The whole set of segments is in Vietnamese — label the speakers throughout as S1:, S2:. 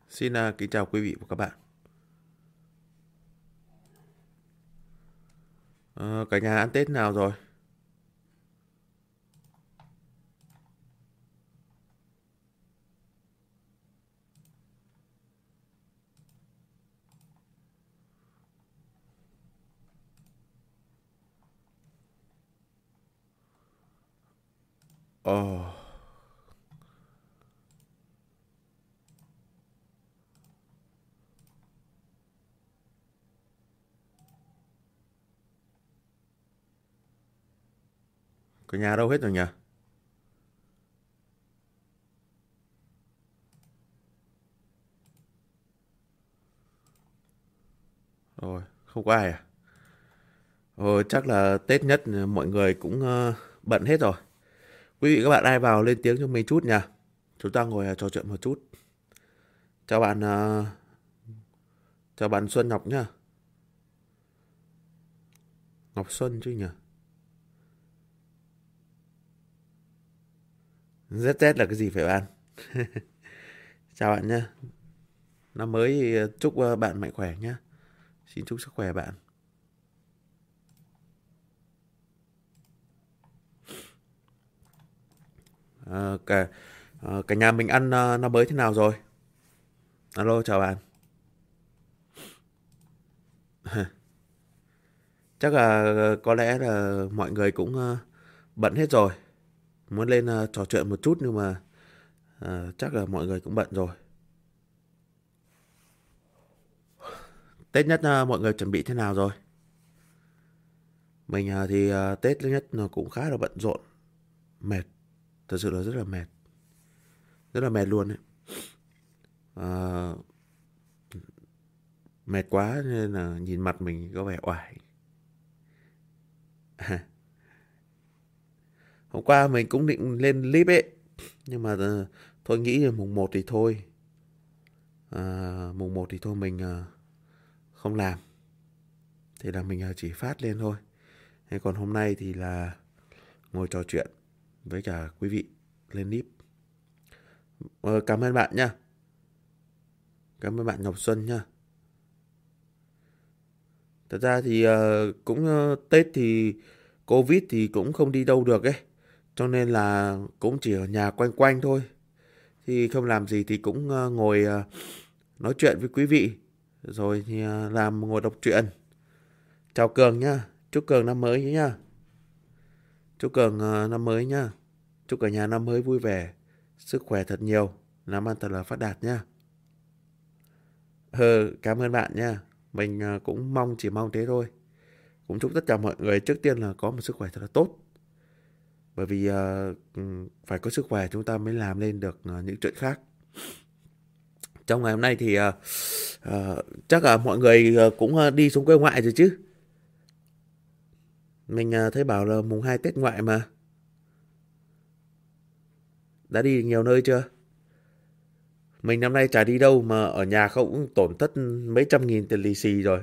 S1: Xin kính chào quý vị và các bạn. Cả nhà ăn Tết nào rồi? Ồ, cả nhà đâu hết rồi nhỉ? Rồi, không có ai à? Chắc là Tết nhất mọi người cũng bận hết rồi. Quý vị các bạn ai vào lên tiếng cho mình chút nhỉ? Chúng ta ngồi trò chuyện một chút. Chào bạn, chào bạn Xuân Ngọc nhá. Ngọc Xuân chứ nhỉ? ZZ là cái gì phải bạn? Chào bạn nhá. Năm mới thì chúc bạn mạnh khỏe nhá. Xin chúc sức khỏe bạn. Ờ, cả cả nhà mình ăn năm mới thế nào rồi? Alo, chào bạn. Chắc là có lẽ là mọi người cũng bận hết rồi. Muốn lên trò chuyện một chút nhưng mà chắc là mọi người cũng bận rồi. Tết nhất mọi người chuẩn bị thế nào rồi? Mình thì Tết thứ nhất nó cũng khá là bận rộn, mệt, thật sự là rất là mệt luôn ấy. Ờ, Mệt quá nên là nhìn mặt mình có vẻ oải. Hôm qua mình cũng định lên clip ấy, nhưng mà thôi nghĩ là mùng một thì thôi. Mùng một thì thôi mình không làm, thì là mình chỉ phát lên thôi. Thế còn hôm nay thì là ngồi trò chuyện với cả quý vị lên clip. Cảm ơn bạn nha. Cảm ơn bạn Ngọc Xuân nha. Thật ra thì cũng Tết thì Covid thì cũng không đi đâu được ấy. Cho nên là cũng chỉ ở nhà quanh quanh thôi. Thì không làm gì thì cũng ngồi nói chuyện với quý vị. Rồi thì ngồi đọc truyện. Chào Cường nhá. Chúc Cường năm mới nhá. Chúc Cường năm mới nhá. Chúc cả nhà năm mới vui vẻ, sức khỏe thật nhiều, làm ăn thật là phát đạt nhá. Cảm ơn bạn nha. Mình cũng chỉ mong thế thôi. Cũng chúc tất cả mọi người trước tiên là có một sức khỏe thật là tốt. Bởi vì phải có sức khỏe chúng ta mới làm lên được những chuyện khác. Trong ngày hôm nay thì chắc là mọi người cũng đi xuống quê ngoại rồi chứ. Mình thấy bảo là mùng 2 Tết ngoại mà. Đã đi nhiều nơi chưa? Mình năm nay chả đi đâu mà ở nhà không cũng tổn thất mấy trăm nghìn tiền lì xì rồi.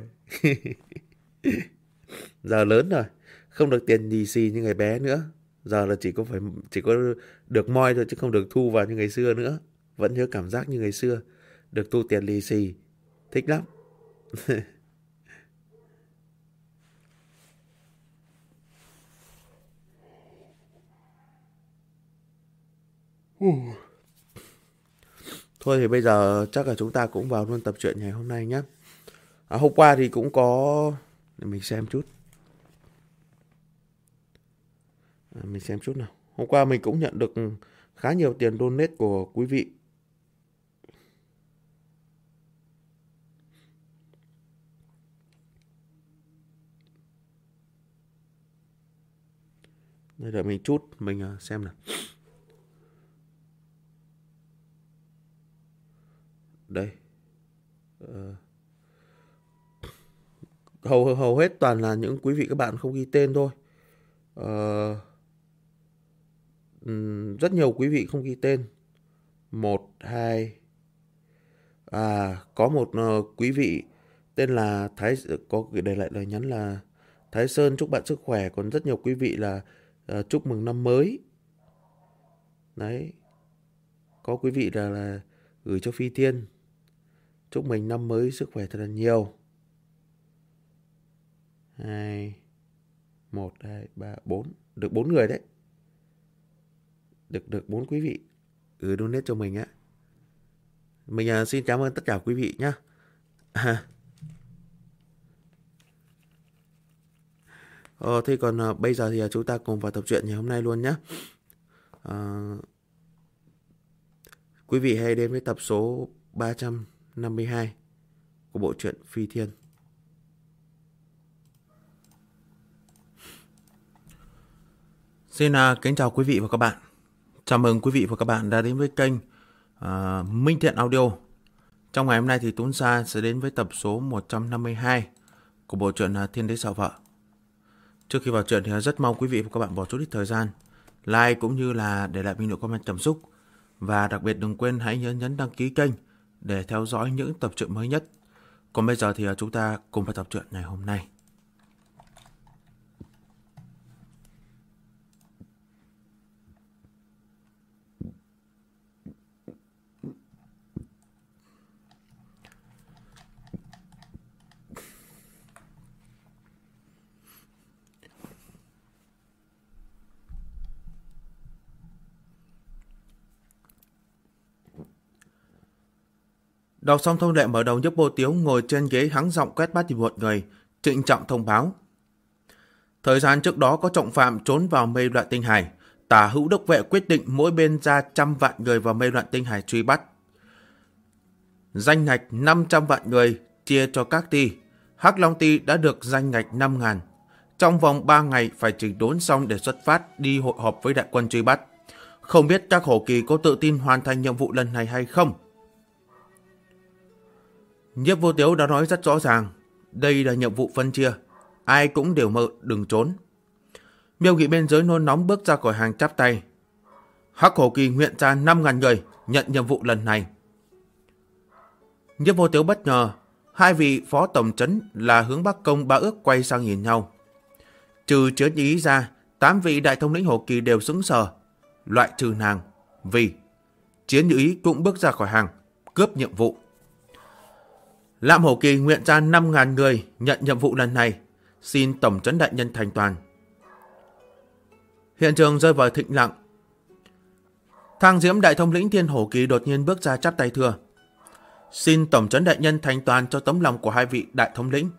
S1: Giờ lớn rồi, không được tiền lì xì như ngày bé nữa. Giờ là chỉ có được moi thôi chứ không được thu vào như ngày xưa nữa. Vẫn nhớ cảm giác như ngày xưa, được thu tiền lì xì, thích lắm. Thôi thì bây giờ chắc là chúng ta cũng vào luôn tập truyện ngày hôm nay nhé. Hôm qua thì cũng có, để mình xem chút. Mình xem chút nào. Hôm qua mình cũng nhận được khá nhiều tiền donate của quý vị. Đây đợi mình chút, mình xem nào. Đây, hầu hết toàn là những quý vị các bạn không ghi tên thôi. Ờ, Rất nhiều quý vị không ghi tên. Một, hai, có một quý vị tên là có gửi để lại lời nhắn là Thái Sơn chúc bạn sức khỏe, còn rất nhiều quý vị là chúc mừng năm mới. Đấy, có quý vị là gửi cho Phi Thiên. Chúc mình năm mới sức khỏe thật là nhiều. 2, 1, 2, 3, 4. Được 4 người đấy. Được 4 quý vị donate cho mình á. Mình xin cảm ơn tất cả quý vị nhé. Thế còn bây giờ thì chúng ta cùng vào tập truyện ngày hôm nay luôn nhé. Quý vị hãy đến với tập số 352 của bộ truyện Phi Thiên. Xin kính chào quý vị và các bạn. Chào mừng quý vị và các bạn đã đến với kênh Minh Thiện Audio. Trong ngày hôm nay thì Tuấn Sa sẽ đến với tập số 152 của bộ truyện Thiên Đế Sợ Vợ. Trước khi vào truyện thì rất mong quý vị và các bạn bỏ chút ít thời gian like cũng như là để lại bình luận comment cảm xúc. Và đặc biệt đừng quên hãy nhấn đăng ký kênh để theo dõi những tập truyện mới nhất. Còn bây giờ thì chúng ta cùng vào tập truyện ngày hôm nay. Đọc xong thông lệ mở đầu, Nhấp Vô Tiếu ngồi trên ghế hắng giọng quét mắt nhìn một người, trịnh trọng thông báo. Thời gian trước đó có trọng phạm trốn vào mê loạn tinh hải, Tả Hữu đốc vệ quyết định mỗi bên ra 100 vạn người vào mê loạn tinh hải truy bắt. Danh ngạch 500 vạn người chia cho các ty. Hắc Long ty đã được danh ngạch 5.000. Trong vòng 3 ngày phải chỉnh đốn xong để xuất phát đi hội họp với đại quân truy bắt. Không biết các hổ kỳ có tự tin hoàn thành nhiệm vụ lần này hay không? Nhiếp Vô Tiếu đã nói rất rõ ràng, đây là nhiệm vụ phân chia, ai cũng đều đừng trốn. Miêu Nghị bên dưới nôn nóng bước ra khỏi hàng chắp tay. Hắc hổ kỳ nguyện ra 5.000 người nhận nhiệm vụ lần này. Nhiếp Vô Tiếu bất ngờ, hai vị phó tổng trấn là Hướng Bắc Công Ba Ước quay sang nhìn nhau. Trừ Chiến Ý ra, 8 vị đại thống lĩnh hổ kỳ đều sững sờ, loại trừ nàng, vì Chiến Ý cũng bước ra khỏi hàng, cướp nhiệm vụ. Lạm hổ kỳ nguyện ra 5.000 người nhận nhiệm vụ lần này, xin tổng trấn đại nhân thành toàn. Hiện trường rơi vào thịnh lặng. Thang Diễm đại thống lĩnh Thiên Hổ Kỳ đột nhiên bước ra chắp tay thưa. Xin tổng trấn đại nhân thành toàn cho tấm lòng của hai vị đại thống lĩnh.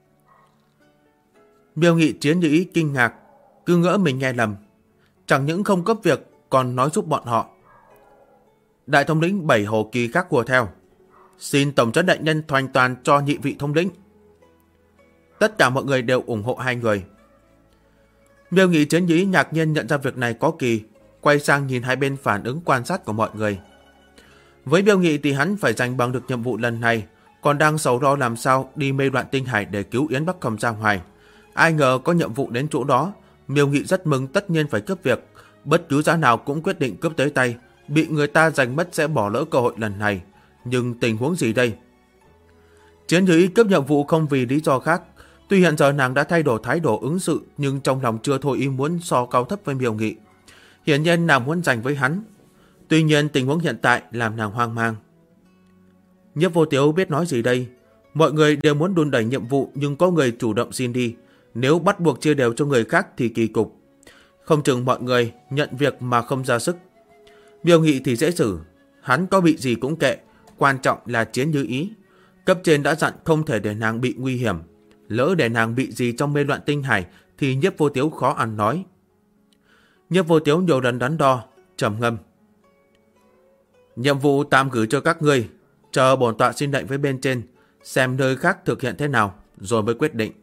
S1: Miêu Nghị Chiến Ý kinh ngạc, cứ ngỡ mình nghe lầm, chẳng những không cấp việc còn nói giúp bọn họ. Đại thống lĩnh 7 Hổ Kỳ khác hùa theo. Xin tổng trấn đại nhân thành toàn cho nhị vị thống lĩnh. Tất cả mọi người đều ủng hộ hai người. Miêu Nghị Chiến Ý ngạc nhiên nhận ra việc này có kỳ, quay sang nhìn hai bên phản ứng quan sát của mọi người. Với Miêu Nghị thì hắn phải giành bằng được nhiệm vụ lần này, còn đang sầu lo làm sao đi mê loạn tinh hải để cứu Yến Bắc Cầm ra ngoài. Ai ngờ có nhiệm vụ đến chỗ đó, Miêu Nghị rất mừng, tất nhiên phải cướp việc, bất cứ giá nào cũng quyết định cướp tới tay, bị người ta giành mất sẽ bỏ lỡ cơ hội lần này. Nhưng tình huống gì đây? Chiến Ý cướp nhiệm vụ không vì lý do khác. Tuy hiện giờ nàng đã thay đổi thái độ ứng xử, nhưng trong lòng chưa thôi ý muốn so cao thấp với Miêu Nghị. Hiển nhiên nàng muốn giành với hắn. Tuy nhiên tình huống hiện tại làm nàng hoang mang. Nhiếp Vô Tiếu biết nói gì đây? Mọi người đều muốn đùn đẩy nhiệm vụ, nhưng có người chủ động xin đi. Nếu bắt buộc chia đều cho người khác thì kỳ cục. Không chừng mọi người nhận việc mà không ra sức. Miêu Nghị thì dễ xử, hắn có bị gì cũng kệ, quan trọng là Chiến Như Ý. Cấp trên đã dặn không thể để nàng bị nguy hiểm. Lỡ để nàng bị gì trong mê loạn tinh hải thì Nhiếp Vô Tiếu khó ăn nói. Nhiếp Vô Tiếu nhiều lần đắn đo, trầm ngâm. Nhiệm vụ tạm gửi cho các ngươi, chờ bổn tọa xin lệnh với bên trên, xem nơi khác thực hiện thế nào, rồi mới quyết định.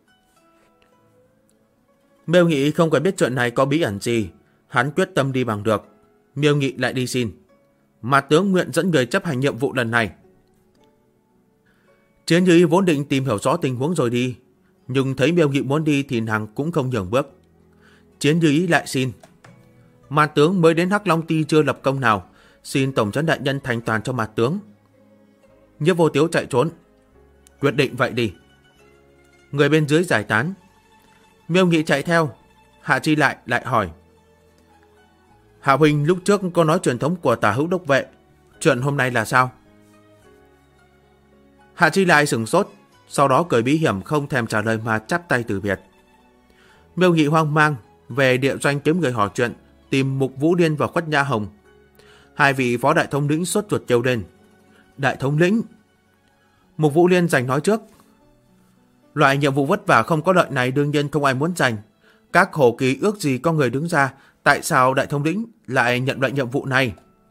S1: Miêu Nghị không cần biết chuyện này có bí ẩn gì, hắn quyết tâm đi bằng được. Miêu Nghị lại đi xin. Mà tướng nguyện dẫn người chấp hành nhiệm vụ lần này. Chiến Như Ý vốn định tìm hiểu rõ tình huống rồi đi, nhưng thấy Miêu Nghị muốn đi thì nàng cũng không nhường bước. Chiến Như Ý lại xin. Mạt tướng mới đến Hắc Long Ty chưa lập công nào, xin tổng trấn đại nhân thành toàn cho mạt tướng. Nhiếp Vô Tiếu chạy trốn. Quyết định vậy đi. Người bên dưới giải tán. Miêu Nghị chạy theo. Hạ Chi lại hỏi. Hạ huynh lúc trước có nói truyền thống của Tả Hữu đốc vệ, chuyện hôm nay là sao? Hạ Chi Lai sửng sốt, sau đó cười bí hiểm không thèm trả lời mà chắp tay từ biệt. Miêu Nghị hoang mang về địa doanh kiếm người hỏi chuyện, tìm Mục Vũ Liên và Khuất Nhã Hồng. Hai vị phó đại thống lĩnh sốt ruột kêu lên. Đại thống lĩnh! Mục Vũ Liên giành nói trước. Loại nhiệm vụ vất vả không có lợi này đương nhiên không ai muốn giành. Các hồ kỳ ước gì có người đứng ra, tại sao đại thống lĩnh lại nhận loại nhiệm vụ này?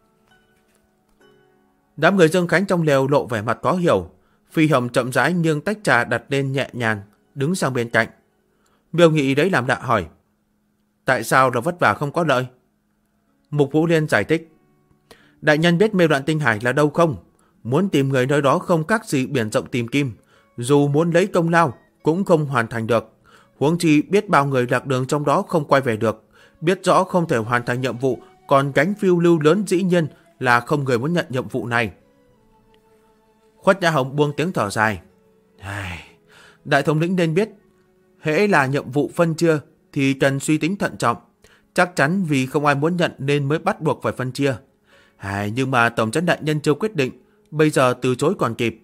S1: Đám người Dương Khánh trong lều lộ vẻ mặt có hiểu. Phi Hồng chậm rãi nhưng tách trà đặt lên nhẹ nhàng, đứng sang bên cạnh. Miêu Nghị đấy làm lạ hỏi. Tại sao là vất vả không có lợi? Mục Vũ Liên giải thích. Đại nhân biết Mê Loạn Tinh Hải là đâu không? Muốn tìm người nơi đó không khác gì biển rộng tìm kim. Dù muốn lấy công lao cũng không hoàn thành được. Huống chi biết bao người lạc đường trong đó không quay về được. Biết rõ không thể hoàn thành nhiệm vụ, còn gánh phiêu lưu lớn dĩ nhiên là không người muốn nhận nhiệm vụ này. Khuất Nhã Hồng buông tiếng thở dài. Đại thống lĩnh nên biết, hễ là nhiệm vụ phân chia thì cần suy tính thận trọng. Chắc chắn vì không ai muốn nhận nên mới bắt buộc phải phân chia. Nhưng mà tổng trấn đại nhân chưa quyết định, bây giờ từ chối còn kịp.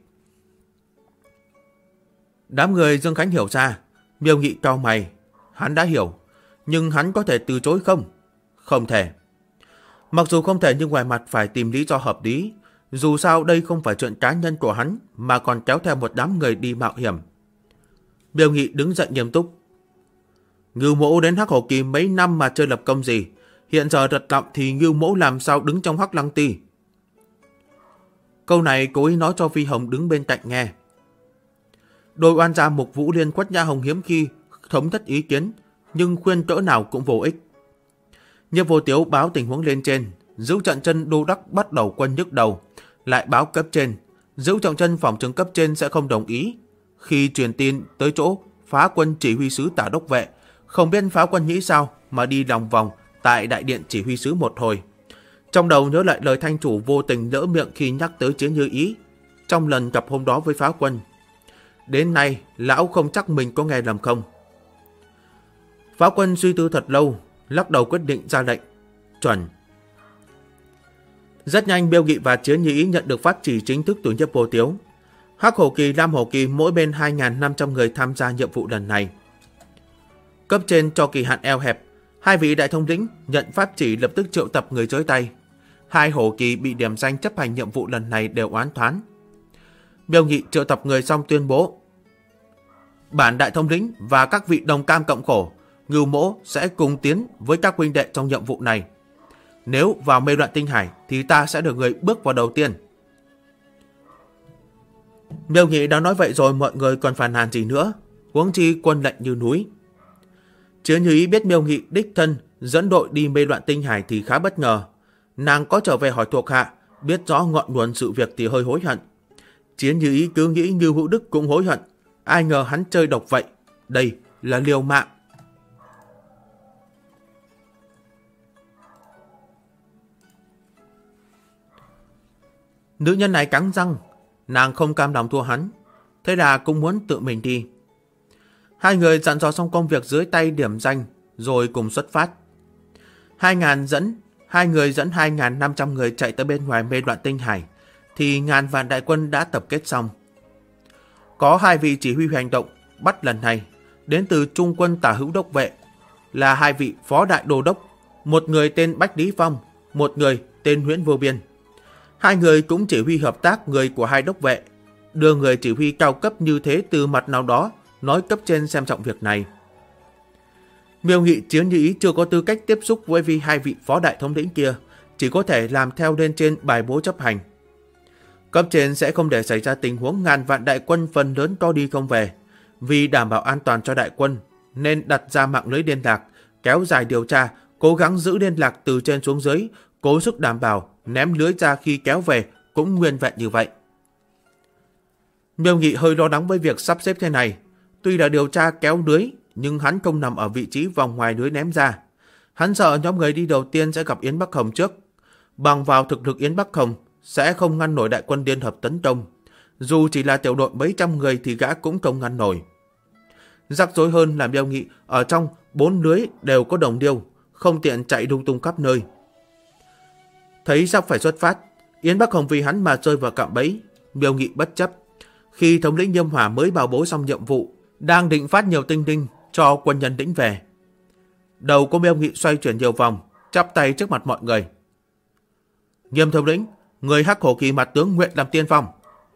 S1: Đám người Dương Khánh hiểu ra. Miêu Nghị cau mày. Hắn đã hiểu, nhưng hắn có thể từ chối không? Không thể. Mặc dù không thể nhưng ngoài mặt phải tìm lý do hợp lý. Dù sao đây không phải chuyện cá nhân của hắn, mà còn kéo theo một đám người đi mạo hiểm. Miêu Nghị đứng dậy nghiêm túc. Ngưu Mỗ đến Hắc Hồ Kỳ mấy năm mà chưa lập công gì. Hiện giờ rật lọng thì Ngưu Mỗ làm sao đứng trong Hắc Lăng Ti? Câu này cố ý nói cho Phi Hồng đứng bên cạnh nghe. Đôi oan gia Mục Vũ Liên Khuất Nhã Hồng hiếm khi thống nhất ý kiến, nhưng khuyên cỡ nào cũng vô ích. Nhiếp Vô Tiếu báo tình huống lên trên, Dữu Trận Chân đô đốc bắt đầu quân nhức đầu, lại báo cấp trên. Dữu Trận Chân phòng chứng cấp trên sẽ không đồng ý. Khi truyền tin tới chỗ phá quân chỉ huy sứ Tả Đốc Vệ, không biết phá quân nghĩ sao mà đi lòng vòng tại đại điện chỉ huy sứ một hồi. Trong đầu nhớ lại lời thanh chủ vô tình lỡ miệng khi nhắc tới Chiến Như Ý trong lần gặp hôm đó với phá quân. Đến nay lão không chắc mình có nghe lầm không. Phá quân suy tư thật lâu, lắc đầu quyết định ra lệnh. Chuẩn. Rất nhanh Miêu Nghị và Chiến Như Ý nhận được phát chỉ chính thức từ Nhiếp Vô Tiếu. Hắc Hồ Kỳ, Lam Hồ Kỳ mỗi bên 2.500 người tham gia nhiệm vụ lần này. Cấp trên cho kỳ hạn eo hẹp, hai vị đại thống lĩnh nhận pháp chỉ lập tức triệu tập người dưới tay. Hai Hồ Kỳ bị điểm danh chấp hành nhiệm vụ lần này đều oán thoán. Miêu Nghị triệu tập người xong tuyên bố: bản đại thống lĩnh và các vị đồng cam cộng khổ, Ngưu Mỗ sẽ cùng tiến với các huynh đệ trong nhiệm vụ này. Nếu vào Mê Loạn Tinh Hải thì ta sẽ được người bước vào đầu tiên. Miêu Nghị đã nói vậy rồi, mọi người còn phàn nàn gì nữa, huống chi quân lệnh như núi. Chiến Như Ý biết Miêu Nghị đích thân dẫn đội đi Mê Loạn Tinh Hải thì khá bất ngờ. Nàng có trở về hỏi thuộc hạ, biết rõ ngọn nguồn sự việc thì hơi hối hận. Chiến Như Ý cứ nghĩ Ngưu Hữu Đức cũng hối hận, ai ngờ hắn chơi độc vậy. Đây là liều mạng. Nữ nhân này cắn răng, nàng không cam lòng thua hắn, thế là cũng muốn tự mình đi. Hai người dặn dò xong công việc dưới tay điểm danh, rồi cùng xuất phát. Hai người dẫn 2.500 người chạy tới bên ngoài Mê Loạn Tinh Hải, thì ngàn vạn đại quân đã tập kết xong. Có hai vị chỉ huy hành động bắt lần này đến từ Trung quân Tả Hữu Đốc Vệ, là hai vị phó đại đô đốc, một người tên Bách Lý Phong, một người tên Nguyễn Vô Biên. Hai người cũng chỉ huy hợp tác người của hai đốc vệ, đưa người chỉ huy cao cấp như thế từ mặt nào đó nói cấp trên xem trọng việc này. Miêu Nghị, Chiến Như Ý chưa có tư cách tiếp xúc với hai vị phó đại thống lĩnh kia, chỉ có thể làm theo lên trên bài bố chấp hành. Cấp trên sẽ không để xảy ra tình huống ngàn vạn đại quân phần lớn có đi không về. Vì đảm bảo an toàn cho đại quân, nên đặt ra mạng lưới liên lạc, kéo dài điều tra, cố gắng giữ liên lạc từ trên xuống dưới, cố sức đảm bảo ném lưới ra khi kéo về cũng nguyên vẹn như vậy. Miêu Nghị hơi lo lắng với việc sắp xếp thế này. Tuy là điều tra kéo lưới, nhưng hắn không nằm ở vị trí vòng ngoài lưới ném ra. Hắn sợ nhóm người đi đầu tiên sẽ gặp Yến Bắc Hồng trước. Bằng vào thực lực Yến Bắc Hồng sẽ không ngăn nổi đại quân liên hợp tấn công. Dù chỉ là tiểu đội mấy trăm người thì gã cũng không ngăn nổi. Rắc rối hơn là Miêu Nghị ở trong 4 lưới đều có đồng điêu, không tiện chạy lung tung khắp nơi. Thấy sắp phải xuất phát, Yến Bắc Hồng vì hắn mà rơi vào cạm bẫy. Miêu Nghị bất chấp, Khi thống lĩnh Nghiêm Hỏa mới bảo bố xong nhiệm vụ, đang định phát nhiều tinh đinh cho quân nhân lĩnh về. Đầu của Miêu Nghị xoay chuyển nhiều vòng, chắp tay trước mặt mọi người. Nghiêm thống lĩnh, người Hắc Hổ Kỳ mặt tướng nguyện làm tiên phong.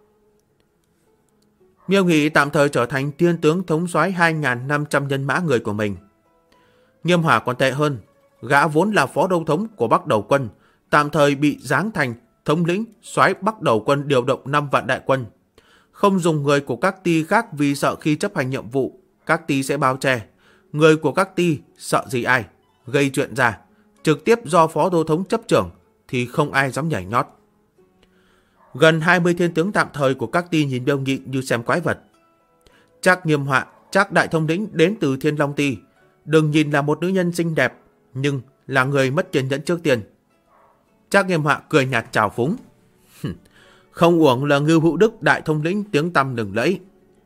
S1: Miêu Nghị tạm thời trở thành tiên tướng thống soái 2.500 nhân mã người của mình. Nghiêm Hỏa còn tệ hơn, gã vốn là phó đô thống của Bắc Đầu quân, tạm thời bị giáng thành thống lĩnh soái Bắc Đầu quân điều động 5 vạn đại quân. Không dùng người của các ty khác vì sợ khi chấp hành nhiệm vụ, các ty sẽ bao che. Người của các ty sợ gì ai, gây chuyện ra, trực tiếp do phó đô thống chấp trưởng thì không ai dám nhảy nhót. Gần 20 thiên tướng tạm thời của các ty nhìn Miêu Nghị như xem quái vật. Trác Nghiêm Họa, Trác đại thống lĩnh đến từ Thiên Long Ty, đừng nhìn là một nữ nhân xinh đẹp, nhưng là người mất kiên nhẫn trước tiên. Trác Nghiêm Họa cười nhạt trào phúng. Không uổng là Ngưu Hữu Đức đại thống lĩnh tiếng tăm lừng lẫy.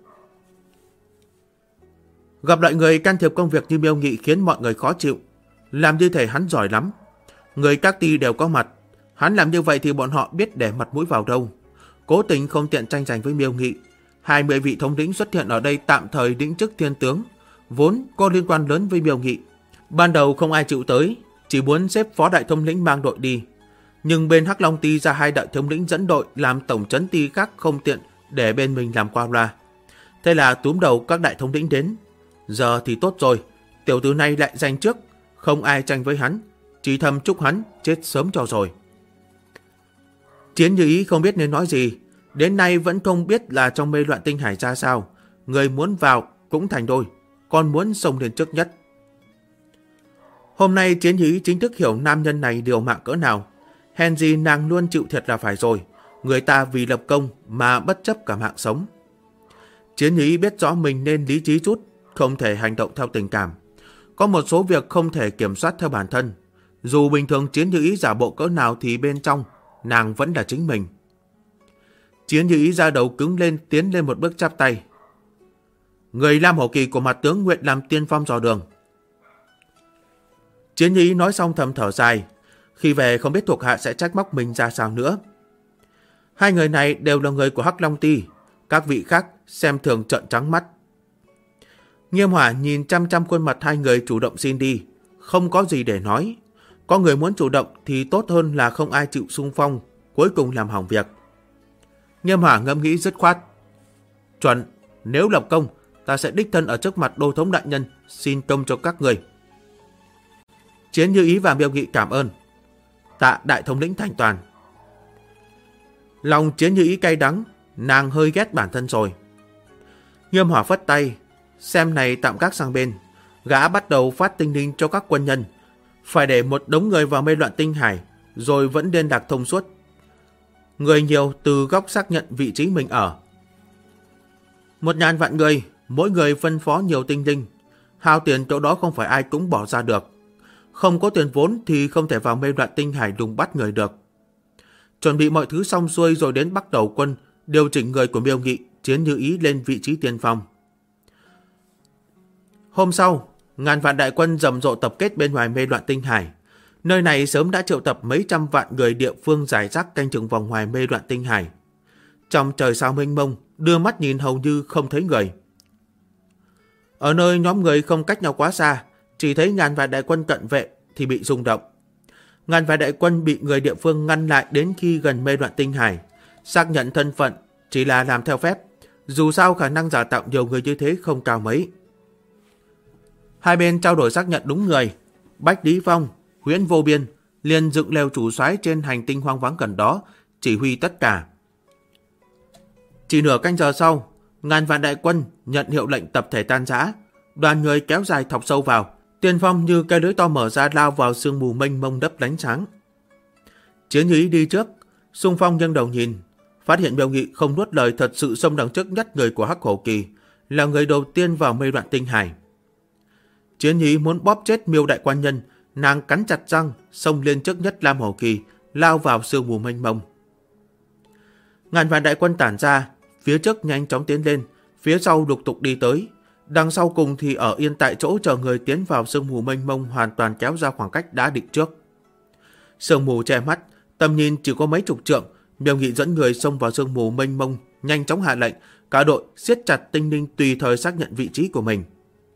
S1: Gặp lại người can thiệp công việc như Miêu Nghị khiến mọi người khó chịu. Làm như thể hắn giỏi lắm. Người các ty đều có mặt. Hắn làm như vậy thì bọn họ biết để mặt mũi vào đâu. Cố tình không tiện tranh giành với Miêu Nghị. 20 vị thống lĩnh xuất hiện ở đây tạm thời lĩnh chức thiên tướng, vốn có liên quan lớn với Miêu Nghị. Ban đầu không ai chịu tới, chỉ muốn xếp phó đại thống lĩnh mang đội đi. Nhưng bên Hắc Long Ty ra 2 đại thống lĩnh dẫn đội làm tổng trấn ty khác không tiện để bên mình làm qua loa. Thế là túm đầu các đại thống lĩnh đến. Giờ thì tốt rồi, tiểu tử này lại giành trước, không ai tranh với hắn, chỉ thầm chúc hắn chết sớm cho rồi. Chiến Như Ý không biết nên nói gì, đến nay vẫn không biết là trong mê loạn tinh hải ra sao. Người muốn vào cũng thành đôi, còn muốn xông lên trước nhất. Hôm nay Chiến Như Ý chính thức hiểu nam nhân này liều mạng cỡ nào. Hèn gì nàng luôn chịu thiệt là phải rồi, người ta vì lập công mà bất chấp cả mạng sống. Chiến Như Ý biết rõ mình nên lý trí chút, không thể hành động theo tình cảm. Có một số việc không thể kiểm soát theo bản thân. Dù bình thường Chiến Như Ý giả bộ cỡ nào thì bên trong nàng vẫn là chính mình. Chiến Như Ý ra đầu cứng lên, tiến lên một bước chắp tay. Người Lam Hổ Kỳ của mặt tướng nguyện làm tiên phong dò đường. Chiến Như Ý nói xong thầm thở dài. Khi về không biết thuộc hạ sẽ trách móc mình ra sao nữa. 2 người này đều là người của Hắc Long Ty, các vị khác xem thường trợn trắng mắt. Nghiêm Hỏa nhìn chăm chăm khuôn mặt 2 người chủ động xin đi, không có gì để nói. Có người muốn chủ động thì tốt hơn là không ai chịu xung phong, cuối cùng làm hỏng việc. Nghiêm Hỏa ngẫm nghĩ dứt khoát. Chuẩn, nếu lập công, ta sẽ đích thân ở trước mặt đô thống đại nhân xin công cho các người. Chiến Như Ý và Miêu Nghị cảm ơn. Tạ đại thống lĩnh thành toàn. Lòng Chiến Như Ý cay đắng, nàng hơi ghét bản thân rồi. Nghiêm Hỏa phất tay, xem này tạm gác sang bên. Gã bắt đầu phát tinh linh cho các quân nhân, phải để một đống người vào mê loạn tinh hải, rồi vẫn liên lạc thông suốt. Người nhiều từ góc xác nhận vị trí mình ở. 1.000 vạn người, mỗi người phân phó nhiều tinh linh. Hao tiền chỗ đó không phải ai cũng bỏ ra được. Không có tiền vốn thì không thể vào mê loạn tinh hải đùng bắt người được. Chuẩn bị mọi thứ xong xuôi rồi đến Bắc Đầu quân, điều chỉnh người của Miêu Nghị, Chiến Như Ý lên vị trí tiên phong. Hôm sau, ngàn vạn đại quân rầm rộ tập kết bên ngoài mê loạn tinh hải. Nơi này sớm đã triệu tập mấy trăm vạn người địa phương rải rác canh chừng vòng ngoài mê loạn tinh hải. Trong trời sao mênh mông, đưa mắt nhìn hầu như không thấy người. Ở nơi nhóm người không cách nhau quá xa, chỉ thấy ngàn vạn đại quân cận vệ thì bị rung động. Ngàn vạn đại quân bị người địa phương ngăn lại đến khi gần mê loạn tinh hải, xác nhận thân phận chỉ là làm theo phép, dù sao khả năng giả tạo nhiều người như thế không cao mấy. Hai bên trao đổi xác nhận đúng người, Bách Lý Phong, Huyễn Vô Biên liền dựng lều chủ soái trên hành tinh hoang vắng gần đó, chỉ huy tất cả. Chỉ nửa canh giờ sau, ngàn vạn đại quân nhận hiệu lệnh tập thể tan rã, đoàn người kéo dài thọc sâu vào, tiên phong như cái lưới to mở ra lao vào sương mù mênh mông đấp lánh sáng. Chiến Như Ý đi trước, xung phong nghiêng đầu nhìn, phát hiện Miêu Nghị không nuốt lời thật sự xông đằng trước nhất người của Hắc Hổ Kỳ, là người đầu tiên vào mê loạn tinh hải. Chiến Như Ý muốn bóp chết Miêu đại quan nhân, nàng cắn chặt răng, xông lên trước nhất Lam Hổ Kỳ, lao vào sương mù mênh mông. Ngàn vạn đại quân tản ra, phía trước nhanh chóng tiến lên, phía sau lục tục đi tới, đằng sau cùng thì ở yên tại chỗ chờ người tiến vào sương mù mênh mông, hoàn toàn kéo ra khoảng cách đã định trước. Sương mù che mắt, tầm nhìn chỉ có mấy chục trượng. Miêu Nghị dẫn người xông vào sương mù mênh mông, nhanh chóng hạ lệnh, cả đội siết chặt tinh linh tùy thời xác nhận vị trí của mình.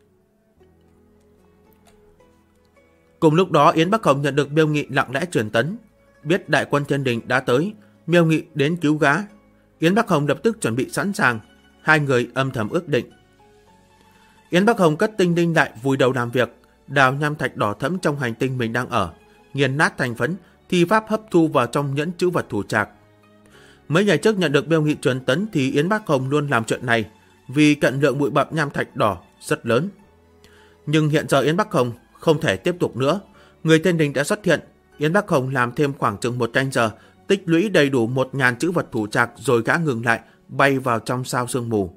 S1: Cùng lúc đó, Yến Bắc Hồng nhận được Miêu Nghị lặng lẽ truyền tấn. Biết đại quân thiên đình đã tới, Miêu Nghị đến cứu gã. Yến Bắc Hồng lập tức chuẩn bị sẵn sàng, hai người âm thầm ước định. Yến Bắc Hồng cất tinh linh lại vùi đầu làm việc, đào nham thạch đỏ thẫm trong hành tinh mình đang ở, nghiền nát thành phấn, thi pháp hấp thu vào trong nhẫn trữ vật thủ trạc. Mấy ngày trước nhận được Miêu Nghị truyền tấn thì Yến Bắc Hồng luôn làm chuyện này, vì cận lượng bụi bặm nham thạch đỏ rất lớn. Nhưng hiện giờ Yến Bắc Hồng không thể tiếp tục nữa, người thiên đình đã xuất hiện. Yến Bắc Hồng làm thêm khoảng chừng 1 canh giờ, tích lũy đầy đủ 1000 trữ vật thủ trạc rồi gã ngừng lại, bay vào trong sao sương mù.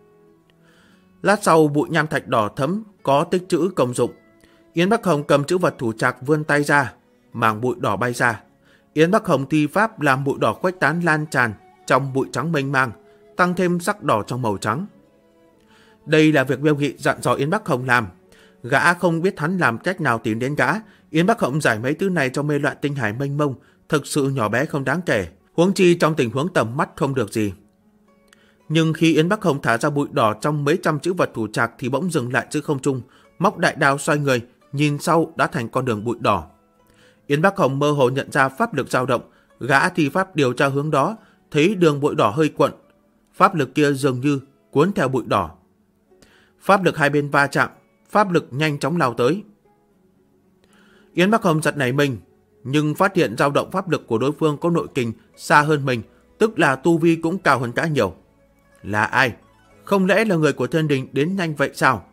S1: Lát sau, bụi nham thạch đỏ thẫm có tích trữ công dụng. Yến Bắc Hồng cầm trữ vật thủ trạc vươn tay ra, màng bụi đỏ bay ra. Yến Bắc Hồng thi pháp làm bụi đỏ khuếch tán lan tràn trong bụi trắng mênh mang, tăng thêm sắc đỏ trong màu trắng. Đây là việc Miêu Nghị dặn dò Yến Bắc Hồng làm. Gã không biết hắn làm cách nào tìm đến gã. Yến Bắc Hồng giải mấy thứ này cho mê loạn tinh hải mênh mông, thực sự nhỏ bé không đáng kể, huống chi trong tình huống tầm mắt không được gì. Nhưng khi Yến Bắc Hồng thả ra bụi đỏ trong mấy trăm chữ vật thủ trạc thì bỗng dừng lại giữa không trung, móc đại đao xoay người, nhìn sau đã thành con đường bụi đỏ. Yến Bắc Hồng mơ hồ nhận ra pháp lực dao động, gã thi pháp điều tra hướng đó, thấy đường bụi đỏ hơi cuộn, pháp lực kia dường như cuốn theo bụi đỏ. Pháp lực hai bên va chạm, pháp lực nhanh chóng lao tới. Yến Bắc Hồng giật nảy mình, nhưng phát hiện dao động pháp lực của đối phương có nội kình xa hơn mình, tức là tu vi cũng cao hơn cả nhiều. Là ai? Không lẽ là người của thiên đình đến nhanh vậy sao?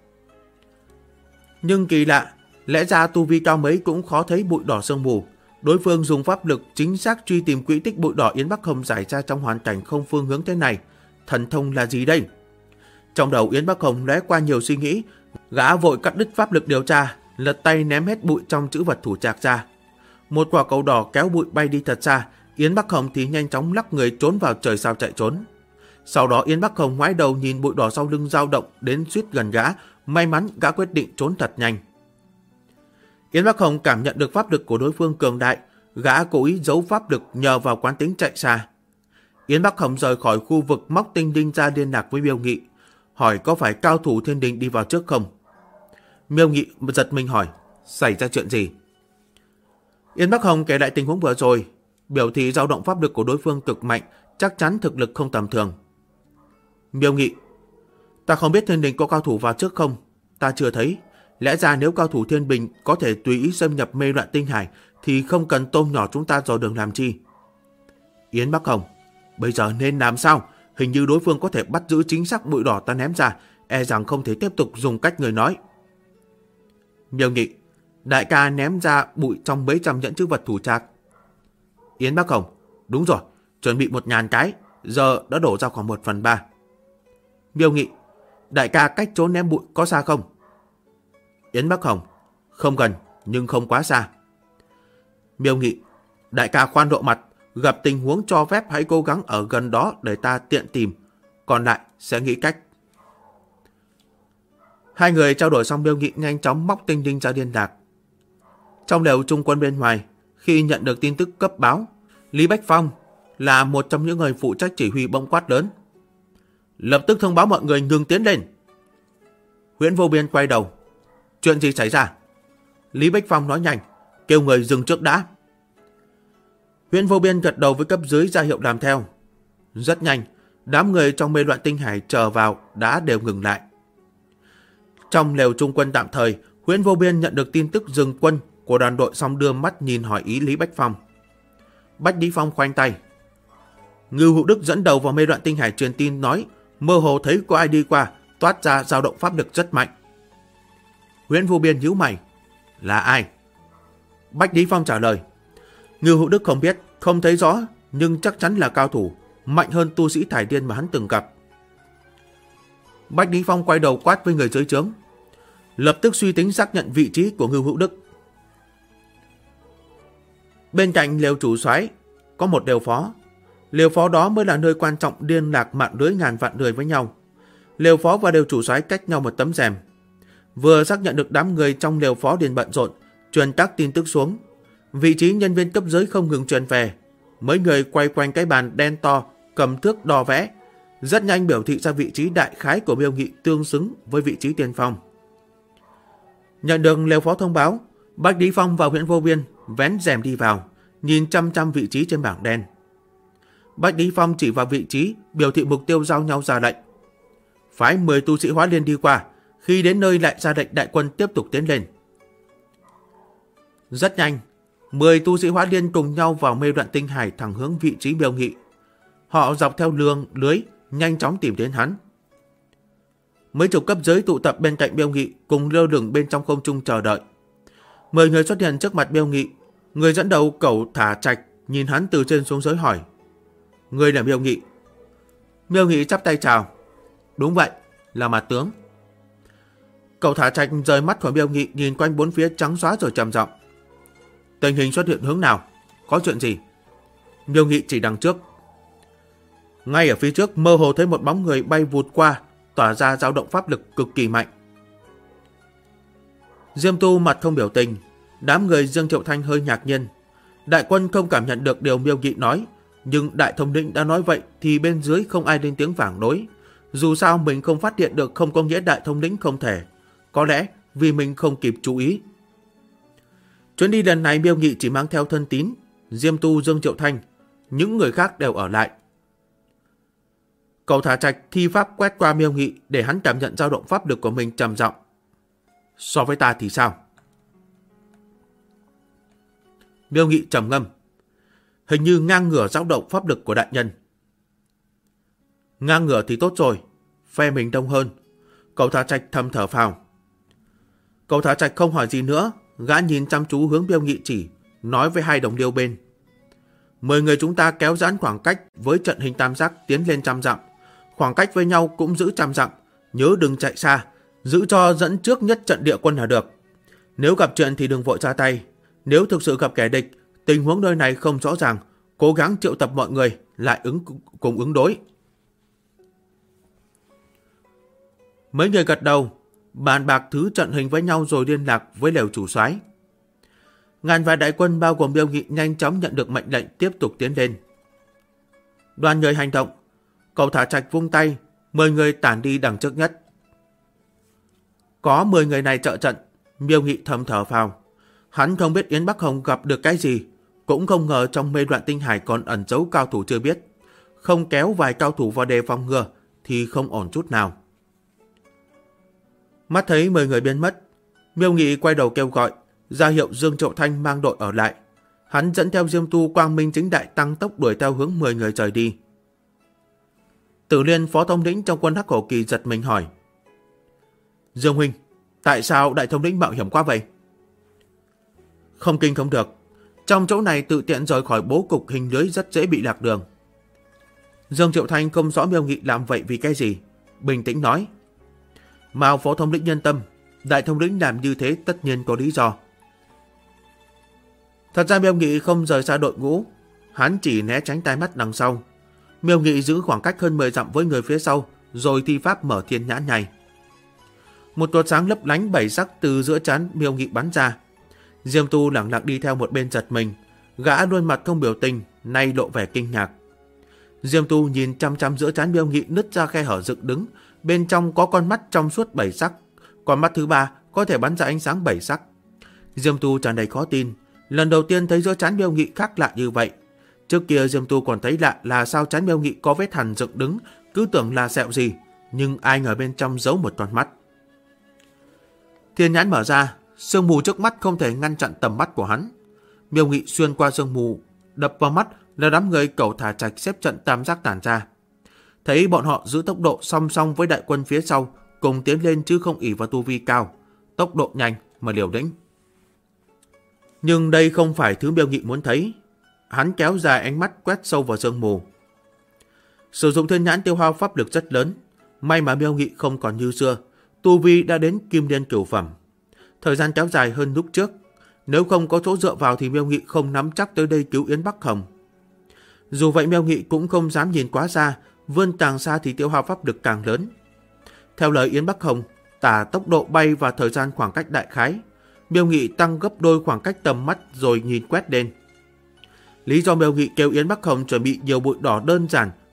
S1: Nhưng kỳ lạ, lẽ ra tu vi cao mấy cũng khó thấy bụi đỏ sương mù. Đối phương dùng pháp lực chính xác truy tìm quỹ tích bụi đỏ Yến Bắc Hồng giải ra trong hoàn cảnh không phương hướng thế này. Thần thông là gì đây? Trong đầu Yến Bắc Hồng lóe qua nhiều suy nghĩ, gã vội cắt đứt pháp lực điều tra, lật tay ném hết bụi trong trữ vật thủ trạc ra. Một quả cầu đỏ kéo bụi bay đi thật xa, Yến Bắc Hồng thì nhanh chóng lắc người trốn vào trời sao chạy trốn. Sau đó Yến Bắc Hồng ngoái đầu nhìn bụi đỏ sau lưng dao động đến suýt gần gã, may mắn gã quyết định trốn thật nhanh. Yến Bắc Hồng cảm nhận được pháp lực của đối phương cường đại, gã cố ý giấu pháp lực nhờ vào quán tính chạy xa. Yến Bắc Hồng rời khỏi khu vực móc tinh linh ra liên lạc với Miêu Nghị, hỏi có phải cao thủ thiên đình đi vào trước không. Miêu Nghị giật mình hỏi, xảy ra chuyện gì? Yến Bắc Hồng kể lại tình huống vừa rồi, biểu thị dao động pháp lực của đối phương cực mạnh, chắc chắn thực lực không tầm thường. Miêu Nghị, ta không biết thiên đình có cao thủ vào trước không, ta chưa thấy. Lẽ ra nếu cao thủ thiên bình có thể tùy ý xâm nhập mê loạn tinh hải thì không cần tôm nhỏ chúng ta dò đường làm chi. Yến Bắc Hồng, bây giờ nên làm sao? Hình như đối phương có thể bắt giữ chính xác bụi đỏ ta ném ra, e rằng không thể tiếp tục dùng cách người nói. Miêu Nghị, đại ca ném ra bụi trong mấy trăm nhẫn trữ vật thủ trạc. Yến Bắc Hồng, đúng rồi, chuẩn bị 1000 cái, giờ đã đổ ra khoảng 1/3. Miêu Nghị, đại ca cách trốn ném bụi có xa không? Yến Bắc Hồng, không gần, nhưng không quá xa. Miêu Nghị, đại ca khoan độ mặt, gặp tình huống cho phép hãy cố gắng ở gần đó để ta tiện tìm, còn lại sẽ nghĩ cách. Hai người trao đổi xong, Miêu Nghị nhanh chóng móc tinh linh ra liên lạc. Trong lều trung quân bên ngoài, khi nhận được tin tức cấp báo, Lý Bách Phong là một trong những người phụ trách chỉ huy bỗng quát lớn, lập tức thông báo mọi người ngừng tiến lên. Huyễn Vô Biên quay đầu, chuyện gì xảy ra? Lý Bách Phong nói nhanh, kêu người dừng trước đã. Huyễn Vô Biên gật đầu với cấp dưới ra hiệu làm theo. Rất nhanh, đám người trong mê loạn tinh hải chờ vào đã đều ngừng lại. Trong lều trung quân tạm thời, Huyễn Vô Biên nhận được tin tức dừng quân của đoàn đội xong đưa mắt nhìn hỏi ý Lý Bách Phong. Bách Lý Phong khoanh tay. Ngưu Hữu Đức dẫn đầu vào mê loạn tinh hải truyền tin nói mơ hồ thấy có ai đi qua, toát ra dao động pháp lực rất mạnh. Huyễn Vô Biên nhíu mày. Là ai? Bách Lý Phong trả lời. Ngưu Hữu Đức không biết, không thấy rõ, nhưng chắc chắn là cao thủ, mạnh hơn tu sĩ Thải Điên mà hắn từng gặp. Bách Lý Phong quay đầu quát với người dưới trướng, lập tức suy tính xác nhận vị trí của Ngưu Hữu Đức. Bên cạnh lều chủ soái có một lều phó. Lều phó đó mới là nơi quan trọng liên lạc mạng lưới ngàn vạn người với nhau. Lều phó và lều chủ soái cách nhau một tấm rèm. Vừa xác nhận được đám người trong lều phó liền bận rộn, truyền các tin tức xuống. Vị trí nhân viên cấp dưới không ngừng truyền về. Mấy người quay quanh cái bàn đen to, cầm thước đo vẽ. rất nhanh biểu thị ra vị trí đại khái của Miêu Nghị tương xứng với vị trí tiên phong. Nhận được lều phó thông báo, Bách Lý Phong và Nguyễn Vô Biên vén rèm đi vào, nhìn chăm chăm vị trí trên bảng đen. Bách Lý Phong chỉ vào vị trí, biểu thị mục tiêu giao nhau ra lệnh. Phái 10 tu sĩ Hóa Liên đi qua, khi đến nơi lại ra lệnh đại quân tiếp tục tiến lên. Rất nhanh, 10 tu sĩ Hóa Liên cùng nhau vào mê đoạn tinh hải thẳng hướng vị trí Miêu Nghị. Họ dọc theo lưới, nhanh chóng tìm đến hắn. Mấy chục cấp dưới tụ tập bên cạnh Miêu Nghị cùng lơ lửng bên trong không trung chờ đợi. 10 người xuất hiện trước mặt Miêu Nghị. Người dẫn đầu Cẩu Thả Trạch nhìn hắn từ trên xuống dưới hỏi: Người là Miêu Nghị? Miêu Nghị chắp tay chào: Đúng vậy, là mặt tướng. Cẩu Thả Trạch rời mắt khỏi Miêu Nghị, nhìn quanh bốn phía trắng xóa rồi trầm giọng: Tình hình xuất hiện hướng nào? Có chuyện gì? Miêu Nghị chỉ đằng trước. Ngay ở phía trước mơ hồ thấy một bóng người bay vụt qua, tỏa ra dao động pháp lực cực kỳ mạnh. Diêm Tu mặt không biểu tình, đám người Dương Triệu Thanh hơi ngạc nhiên. Đại quân không cảm nhận được điều Miêu Nghị nói, nhưng đại thống lĩnh đã nói vậy thì bên dưới không ai lên tiếng phản đối. Dù sao mình không phát hiện được không có nghĩa đại thống lĩnh không thể. Có lẽ vì mình không kịp chú ý. Chuyến đi lần này Miêu Nghị chỉ mang theo thân tín, Diêm Tu, Dương Triệu Thanh, những người khác đều ở lại. Cẩu Thả Trạch thi pháp quét qua Miêu Nghị để hắn cảm nhận dao động pháp lực của mình trầm giọng: So với ta thì sao? Miêu Nghị trầm ngâm: Hình như ngang ngửa dao động pháp lực của đại nhân. Ngang ngửa thì tốt rồi, phe mình đông hơn. Cẩu Thả Trạch thầm thở phào. Cẩu Thả Trạch không hỏi gì nữa, gã nhìn chăm chú hướng Miêu Nghị chỉ, nói với hai đồng liêu bên: 10 người chúng ta kéo giãn khoảng cách với trận hình tam giác tiến lên 100 dặm. Khoảng cách với nhau cũng giữ 100 dặm, nhớ đừng chạy xa, giữ cho dẫn trước nhất trận địa quân là được. Nếu gặp chuyện thì đừng vội ra tay. Nếu thực sự gặp kẻ địch, tình huống nơi này không rõ ràng, cố gắng triệu tập mọi người lại cùng ứng đối. Mấy người gật đầu, bàn bạc thứ trận hình với nhau rồi liên lạc với lều chủ soái. Ngàn vạn đại quân bao gồm Miêu Nghị nhanh chóng nhận được mệnh lệnh tiếp tục tiến lên. Đoàn người hành động, Cẩu Thả Trạch vung tay, 10 người tản đi đằng trước nhất. Có 10 người này trợ trận, Miêu Nghị thầm thở phào. Hắn không biết Yến Bắc Hồng gặp được cái gì, cũng không ngờ trong mê đoạn tinh hải còn ẩn giấu cao thủ chưa biết. Không kéo vài cao thủ vào đề phòng ngừa thì không ổn chút nào. Mắt thấy 10 người biến mất, Miêu Nghị quay đầu kêu gọi, ra hiệu Dương Triệu Thanh mang đội ở lại. Hắn dẫn theo Diêm Tu quang minh chính đại tăng tốc đuổi theo hướng 10 người rời đi. Tử Liên phó thống lĩnh trong quân Hắc Hổ Kỳ giật mình hỏi: Dương huynh, tại sao đại thống lĩnh mạo hiểm quá vậy? Không kinh không được, trong chỗ này tự tiện rời khỏi bố cục hình lưới rất dễ bị lạc đường. Dương Triệu Thanh không rõ Miêu Nghị làm vậy vì cái gì, bình tĩnh nói: Mao phó thống lĩnh nhân tâm, đại thống lĩnh làm như thế tất nhiên có lý do. Thật ra Miêu Nghị không rời xa đội ngũ, hắn chỉ né tránh tai mắt đằng sau. Miêu Nghị giữ khoảng cách hơn 10 dặm với người phía sau, rồi thi pháp mở thiên nhãn nhảy. Một cột sáng lấp lánh bảy sắc từ giữa trán Miêu Nghị bắn ra. Diêm Tu lẳng lặng đi theo một bên giật mình, gã luôn mặt không biểu tình, nay lộ vẻ kinh ngạc. Diêm Tu nhìn chăm chăm giữa trán Miêu Nghị nứt ra khe hở dựng đứng, bên trong có con mắt trong suốt 7 sắc, con mắt thứ ba có thể bắn ra ánh sáng 7 sắc. Diêm Tu tràn đầy khó tin, lần đầu tiên thấy giữa trán Miêu Nghị khác lạ như vậy. Trước kia Diêm Tu còn thấy lạ là sao trán Miêu Nghị có vết hằn dựng đứng, cứ tưởng là sẹo gì, nhưng ai ngờ bên trong giấu một con mắt. Thiên nhãn mở ra, sương mù trước mắt không thể ngăn chặn tầm mắt của hắn. Miêu Nghị xuyên qua sương mù, đập vào mắt là đám người Cẩu Thả Trạch xếp trận tam giác tản ra. Thấy bọn họ giữ tốc độ song song với đại quân phía sau, cùng tiến lên chứ không ỷ vào tu vi cao, tốc độ nhanh mà liều lĩnh. Nhưng đây không phải thứ Miêu Nghị muốn thấy. Hắn kéo dài ánh mắt quét sâu vào sương mù. Sử dụng thiên nhãn tiêu hao pháp lực rất lớn, may mà Miêu Nghị không còn như xưa, tu vi đã đến kim liên cửu phẩm. Thời gian kéo dài hơn lúc trước, nếu không có chỗ dựa vào thì Miêu Nghị không nắm chắc tới đây cứu Yến Bắc Hồng. Dù vậy Miêu Nghị cũng không dám nhìn quá xa, vươn càng xa thì tiêu hao pháp lực càng lớn. Theo lời Yến Bắc Hồng, tả tốc độ bay và thời gian khoảng cách đại khái, Miêu Nghị tăng gấp đôi khoảng cách tầm mắt rồi nhìn quét lên. Lý do Miêu Nghị kêu Yến Bắc Hồng chuẩn bị nhiều bụi đỏ đơn giản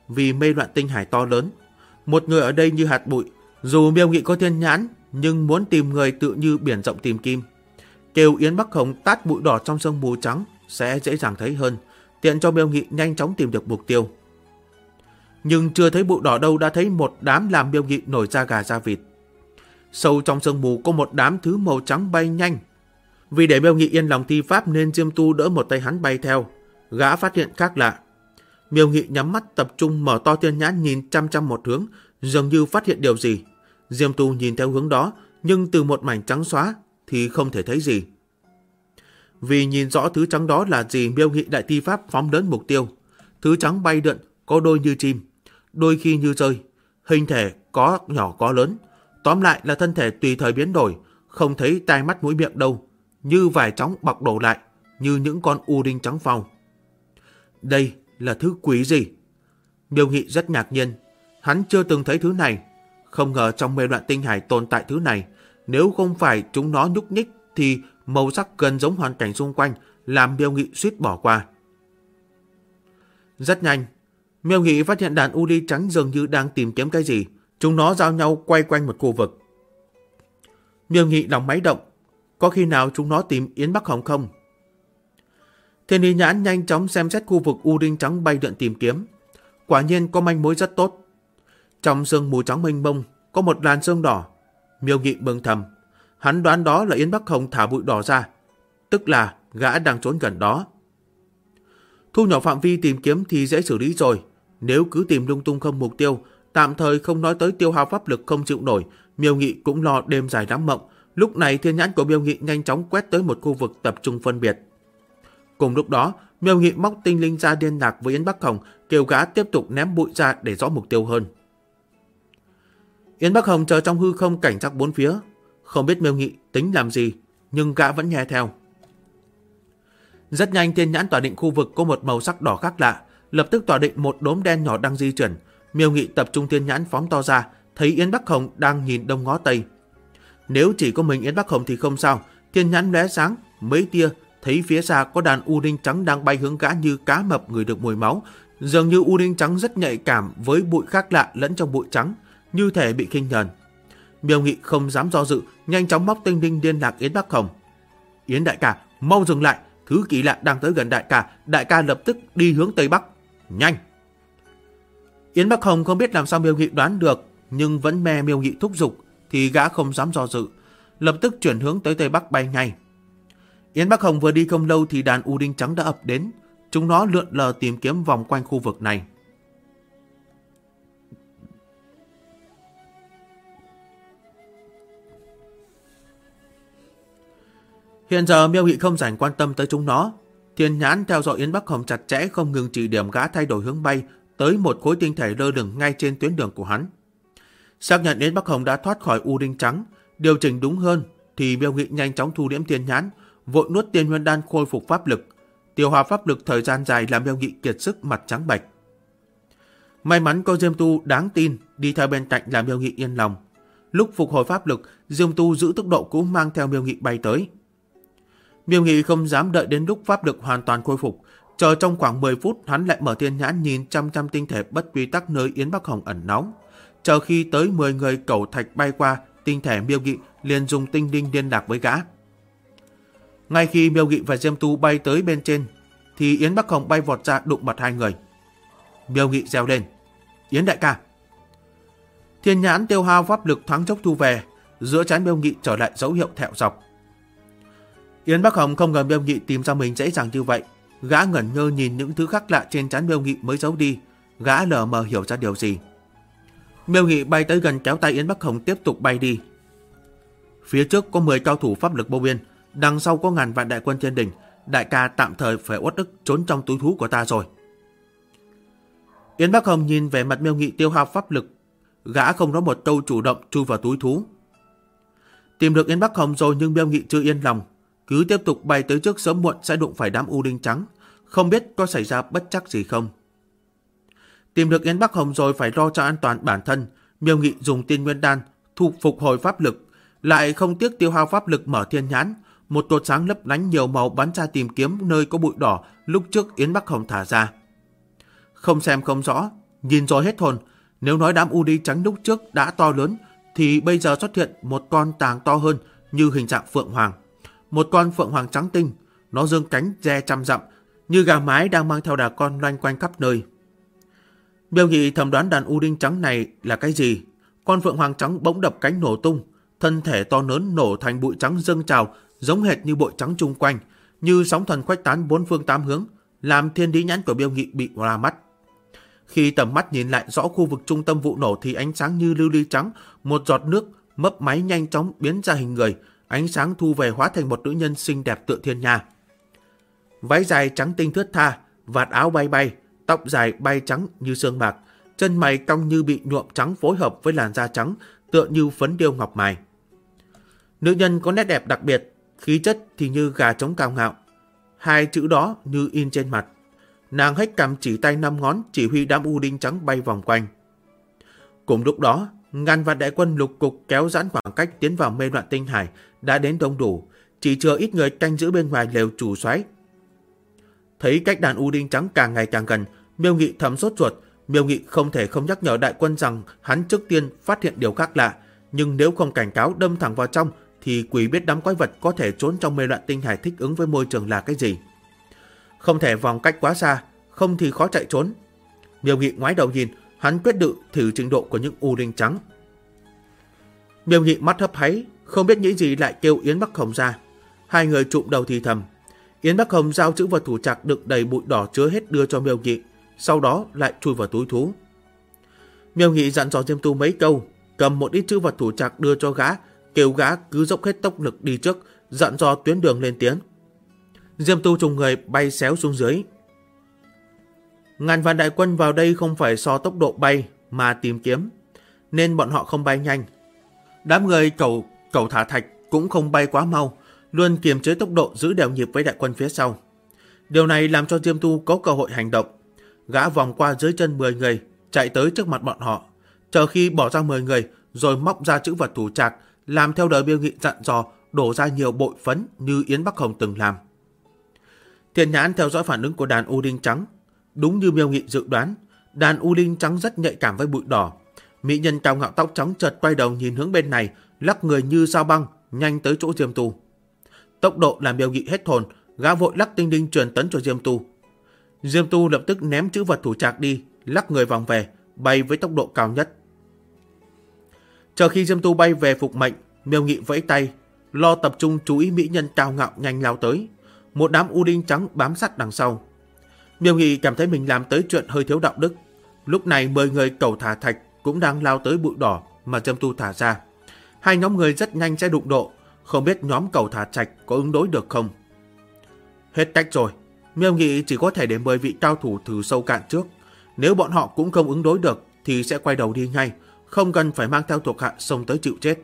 S1: vì mê loạn tinh hải to lớn. Một người ở đây như hạt bụi, dù Miêu Nghị có thiên nhãn, nhưng muốn tìm người tự như biển rộng tìm kim. Kêu Yến Bắc Hồng tát bụi đỏ trong sương mù trắng sẽ dễ dàng thấy hơn, tiện cho Miêu Nghị nhanh chóng tìm được mục tiêu. Nhưng chưa thấy bụi đỏ đâu đã thấy một đám làm Miêu Nghị nổi da gà da vịt. Sâu trong sương mù có một đám thứ màu trắng bay nhanh. Vì để Miêu Nghị yên lòng thi pháp nên Diêm Tu đỡ một tay hắn bay theo. Gã phát hiện khác lạ. Miêu Nghị nhắm mắt tập trung mở to thiên nhãn nhìn chăm chăm một hướng, dường như phát hiện điều gì. Diêm Tu nhìn theo hướng đó, nhưng từ một mảnh trắng xóa thì không thể thấy gì. Vì nhìn rõ thứ trắng đó là gì, Miêu Nghị đại thi pháp phóng lớn mục tiêu. Thứ trắng bay lượn, có đôi như chim, đôi khi như rơi, hình thể có nhỏ có lớn. Tóm lại là thân thể tùy thời biến đổi, không thấy tai mắt mũi miệng đâu, như vải trắng bọc đổ lại, như những con u đinh trắng phau. Đây là thứ quý gì? Miêu Nghị rất ngạc nhiên, hắn chưa từng thấy thứ này. Không ngờ trong mê loạn tinh hải tồn tại thứ này. Nếu không phải chúng nó nhúc nhích thì màu sắc gần giống hoàn cảnh xung quanh, làm Miêu Nghị suýt bỏ qua. Rất nhanh, Miêu Nghị phát hiện đàn u ly trắng dường như đang tìm kiếm cái gì. Chúng nó giao nhau quay quanh một khu vực. Miêu Nghị lòng máy động, có khi nào chúng nó tìm Yến Bắc Hồng không? Thiên Lý Nhãn nhanh chóng xem xét khu vực u đinh trắng bay lượn tìm kiếm. Quả nhiên có manh mối rất tốt. Trong sương mù trắng mênh mông có một làn sương đỏ. Miêu Nghị mừng thầm, hắn đoán đó là Yến Bắc Hồng thả bụi đỏ ra, tức là gã đang trốn gần đó. Thu nhỏ phạm vi tìm kiếm thì dễ xử lý rồi. Nếu cứ tìm lung tung không mục tiêu, tạm thời không nói tới tiêu hao pháp lực không chịu nổi, Miêu Nghị cũng lo đêm dài lắm mộng. Lúc này thiên nhãn của Miêu Nghị nhanh chóng quét tới một khu vực tập trung phân biệt. Cùng lúc đó, Miêu Nghị móc tinh linh ra liên lạc với Yến Bắc Hồng, kêu gã tiếp tục ném bụi ra để rõ mục tiêu hơn. Yến Bắc Hồng chờ trong hư không cảnh giác bốn phía, không biết Miêu Nghị tính làm gì, nhưng gã vẫn nghe theo. Rất nhanh thiên nhãn tỏa định khu vực có một màu sắc đỏ khác lạ, lập tức tỏa định một đốm đen nhỏ đang di chuyển. Miêu Nghị tập trung thiên nhãn phóng to ra, thấy Yến Bắc Hồng đang nhìn đông ngó tây. Nếu chỉ có mình Yến Bắc Hồng thì không sao, thiên nhãn lóe sáng mấy tia, thấy phía xa có đàn u đinh trắng đang bay hướng gã như cá mập ngửi được mùi máu. Dường như u đinh trắng rất nhạy cảm với bụi khác lạ lẫn trong bụi trắng, như thể bị khinh nhờn. Miêu Nghị không dám do dự, nhanh chóng móc tinh linh liên lạc Yến Bắc Hồng. Yến đại ca, mau dừng lại, thứ kỳ lạ đang tới gần đại ca lập tức đi hướng tây bắc, nhanh. Yến Bắc Hồng không biết làm sao Miêu Nghị đoán được, nhưng vẫn me Miêu Nghị thúc giục thì gã không dám do dự, lập tức chuyển hướng tới tây bắc bay ngay. Yến Bắc Hồng vừa đi không lâu thì đàn u đinh trắng đã ập đến, chúng nó lượn lờ tìm kiếm vòng quanh khu vực này. Hiện giờ Miêu Nghị không rảnh quan tâm tới chúng nó. Thiên nhãn theo dõi Yến Bắc Hồng chặt chẽ, không ngừng chỉ điểm gã thay đổi hướng bay tới một khối tinh thể lơ lửng ngay trên tuyến đường của hắn. Xác nhận Yến Bắc Hồng đã thoát khỏi u đinh trắng, điều chỉnh đúng hơn thì Miêu Nghị nhanh chóng thu liễm thiên nhãn, vội nuốt tiên nguyên đan khôi phục pháp lực. Tiêu hao pháp lực thời gian dài làm Miêu Nghị kiệt sức, mặt trắng bệch. May mắn có Diêm Tu đáng tin đi theo bên cạnh làm Miêu Nghị yên lòng. Lúc phục hồi pháp lực, Diêm Tu giữ tốc độ cũng mang theo Miêu Nghị bay tới. Miêu Nghị không dám đợi đến lúc pháp lực hoàn toàn khôi phục, chờ trong khoảng 10 phút hắn lại mở thiên nhãn nhìn chăm chăm tinh thể bất quy tắc nơi Yến Bắc Hồng ẩn náu. Chờ khi tới 10 người cẩu thạch bay qua, tinh thể Miêu Nghị liền dùng tinh linh liên lạc với gã. Ngay khi Miêu Nghị và Diêm Tu bay tới bên trên, thì Yến Bắc Hồng bay vọt ra đụng mặt hai người. Miêu Nghị reo lên, Yến đại ca. Thiên nhãn tiêu hao pháp lực thoáng chốc thu về, giữa trán Miêu Nghị trở lại dấu hiệu thẹo dọc. Yến Bắc Hồng không ngờ Miêu Nghị tìm ra mình dễ dàng như vậy. Gã ngẩn ngơ nhìn những thứ khác lạ trên trán Miêu Nghị mới giấu đi. Gã lờ mờ hiểu ra điều gì. Miêu Nghị bay tới gần kéo tay Yến Bắc Hồng tiếp tục bay đi. Phía trước có 10 cao thủ pháp lực vô biên, đằng sau có ngàn vạn đại quân thiên đình. Đại ca tạm thời phải uất ức trốn trong túi thú của ta rồi. Yến Bắc Hồng nhìn vẻ mặt Miêu Nghị tiêu hao pháp lực, gã không nói một câu chủ động chui vào túi thú. Tìm được Yến Bắc Hồng rồi nhưng Miêu Nghị chưa yên lòng, cứ tiếp tục bay tới trước, sớm muộn sẽ đụng phải đám u đinh trắng, không biết có xảy ra bất trắc gì không. Tìm được Yến Bắc Hồng rồi phải lo cho an toàn bản thân, Miêu Nghị dùng tiên nguyên đan phục hồi pháp lực, lại không tiếc tiêu hao pháp lực mở thiên nhãn, một cột sáng lấp lánh nhiều màu bắn ra tìm kiếm nơi có bụi đỏ lúc trước Yến Bắc Hồng thả ra. Không xem không rõ, Nhìn rồi hết hồn, nếu nói đám u đi trắng lúc trước đã to lớn, thì bây giờ xuất hiện một con càng to hơn như hình dạng phượng hoàng. Một con phượng hoàng trắng tinh, nó giương cánh re trăm dặm, như gà mái đang mang theo đàn con loanh quanh khắp nơi. Miêu Nghị thầm đoán đàn u đinh trắng này là cái gì. Con phượng hoàng trắng bỗng đập cánh nổ tung, thân thể to lớn nổ thành bụi trắng dâng trào, giống hệt như bụi trắng chung quanh, như sóng thần khuếch tán bốn phương tám hướng, làm thiên lý nhãn của Miêu Nghị bị hoa mắt. Khi tầm mắt nhìn lại rõ khu vực trung tâm vụ nổ thì ánh sáng như lưu ly trắng, một giọt nước mấp máy nhanh chóng biến ra hình người, ánh sáng thu về hóa thành một nữ nhân xinh đẹp tựa thiên nha. Váy dài trắng tinh thướt tha, vạt áo bay bay, tóc dài bay trắng như sương mạc, chân mày cong như bị nhuộm trắng phối hợp với làn da trắng, tựa như phấn điêu ngọc mài. Nữ nhân có nét đẹp đặc biệt, khí chất thì như gà trống cao ngạo. Hai chữ đó như in trên mặt. Nàng hếch cằm chỉ tay 5 ngón chỉ huy đám u đinh trắng bay vòng quanh. Cùng lúc đó, ngàn vạn đại quân lục cục kéo giãn khoảng cách tiến vào mê loạn tinh hải đã đến đông đủ, chỉ chờ ít người canh giữ bên ngoài lều chủ soái. Thấy cách đàn u đinh trắng càng ngày càng gần, Miêu Nghị thầm sốt ruột. Miêu Nghị không thể không nhắc nhở đại quân rằng hắn trước tiên phát hiện điều khác lạ, nhưng nếu không cảnh cáo đâm thẳng vào trong thì quỷ biết đám quái vật có thể trốn trong mê loạn tinh hải thích ứng với môi trường là cái gì. Không thể vòng cách quá xa, không thì khó chạy trốn. Miêu Nghị ngoái đầu nhìn, hắn quyết định thử trình độ của những u đinh trắng. Miêu Nghị mắt hấp háy, không biết nghĩ gì lại kêu Yến Bắc Hồng ra. Hai người trụm đầu thì thầm. Yến Bắc Hồng giao chữ vật thủ trạc đựng đầy bụi đỏ chứa hết đưa cho Miêu Nghị, sau đó lại chui vào túi thú. Miêu Nghị dặn dò Diêm Tu mấy câu, cầm một ít chữ vật thủ trạc đưa cho gã, kêu gã cứ dốc hết tốc lực đi trước, dặn dò tuyến đường lên tiếng. Diêm Tu trùng người bay xéo xuống dưới. Ngàn vạn đại quân vào đây không phải so tốc độ bay mà tìm kiếm, nên bọn họ không bay nhanh. Đám người cẩu thả thạch cũng không bay quá mau, luôn kiềm chế tốc độ giữ đều nhịp với đại quân phía sau. Điều này làm cho Diêm Tu có cơ hội hành động. Gã vòng qua dưới chân 10 người, chạy tới trước mặt bọn họ, chờ khi bỏ ra 10 người rồi móc ra chữ vật thủ trạc, làm theo lời Miêu Nghị dặn dò, đổ ra nhiều bội phấn như Yến Bắc Hồng từng làm. Thiên nhãn theo dõi phản ứng của đàn u đinh trắng. Đúng như Miêu Nghị dự đoán, đàn u đinh trắng rất nhạy cảm với bụi đỏ. Mỹ nhân cao ngạo tóc trắng chợt quay đầu nhìn hướng bên này, lắc người như sao băng, nhanh tới chỗ Diêm Tu. Tốc độ làm Miêu Nghị hết hồn, gã vội lắc tinh đinh truyền tấn cho Diêm Tu. Diêm Tu lập tức ném chữ vật thủ trạc đi, lắc người vòng về, bay với tốc độ cao nhất. Chờ khi Diêm Tu bay về phục mệnh, Miêu Nghị vẫy tay, lo tập trung chú ý mỹ nhân cao ngạo nhanh lao tới. Một đám u đinh trắng bám sát đằng sau. Miêu Nghị cảm thấy mình làm tới chuyện hơi thiếu đạo đức. Lúc này 10 người cẩu thả thạch cũng đang lao tới bụi đỏ mà Diêm Tu thả ra. Hai nhóm người rất nhanh sẽ đụng độ, không biết nhóm cẩu thả thạch có ứng đối được không. Hết cách rồi, Miêu Nghị chỉ có thể để 10 vị cao thủ thử sâu cạn trước. Nếu bọn họ cũng không ứng đối được thì sẽ quay đầu đi ngay, không cần phải mang theo thuộc hạ xông tới chịu chết.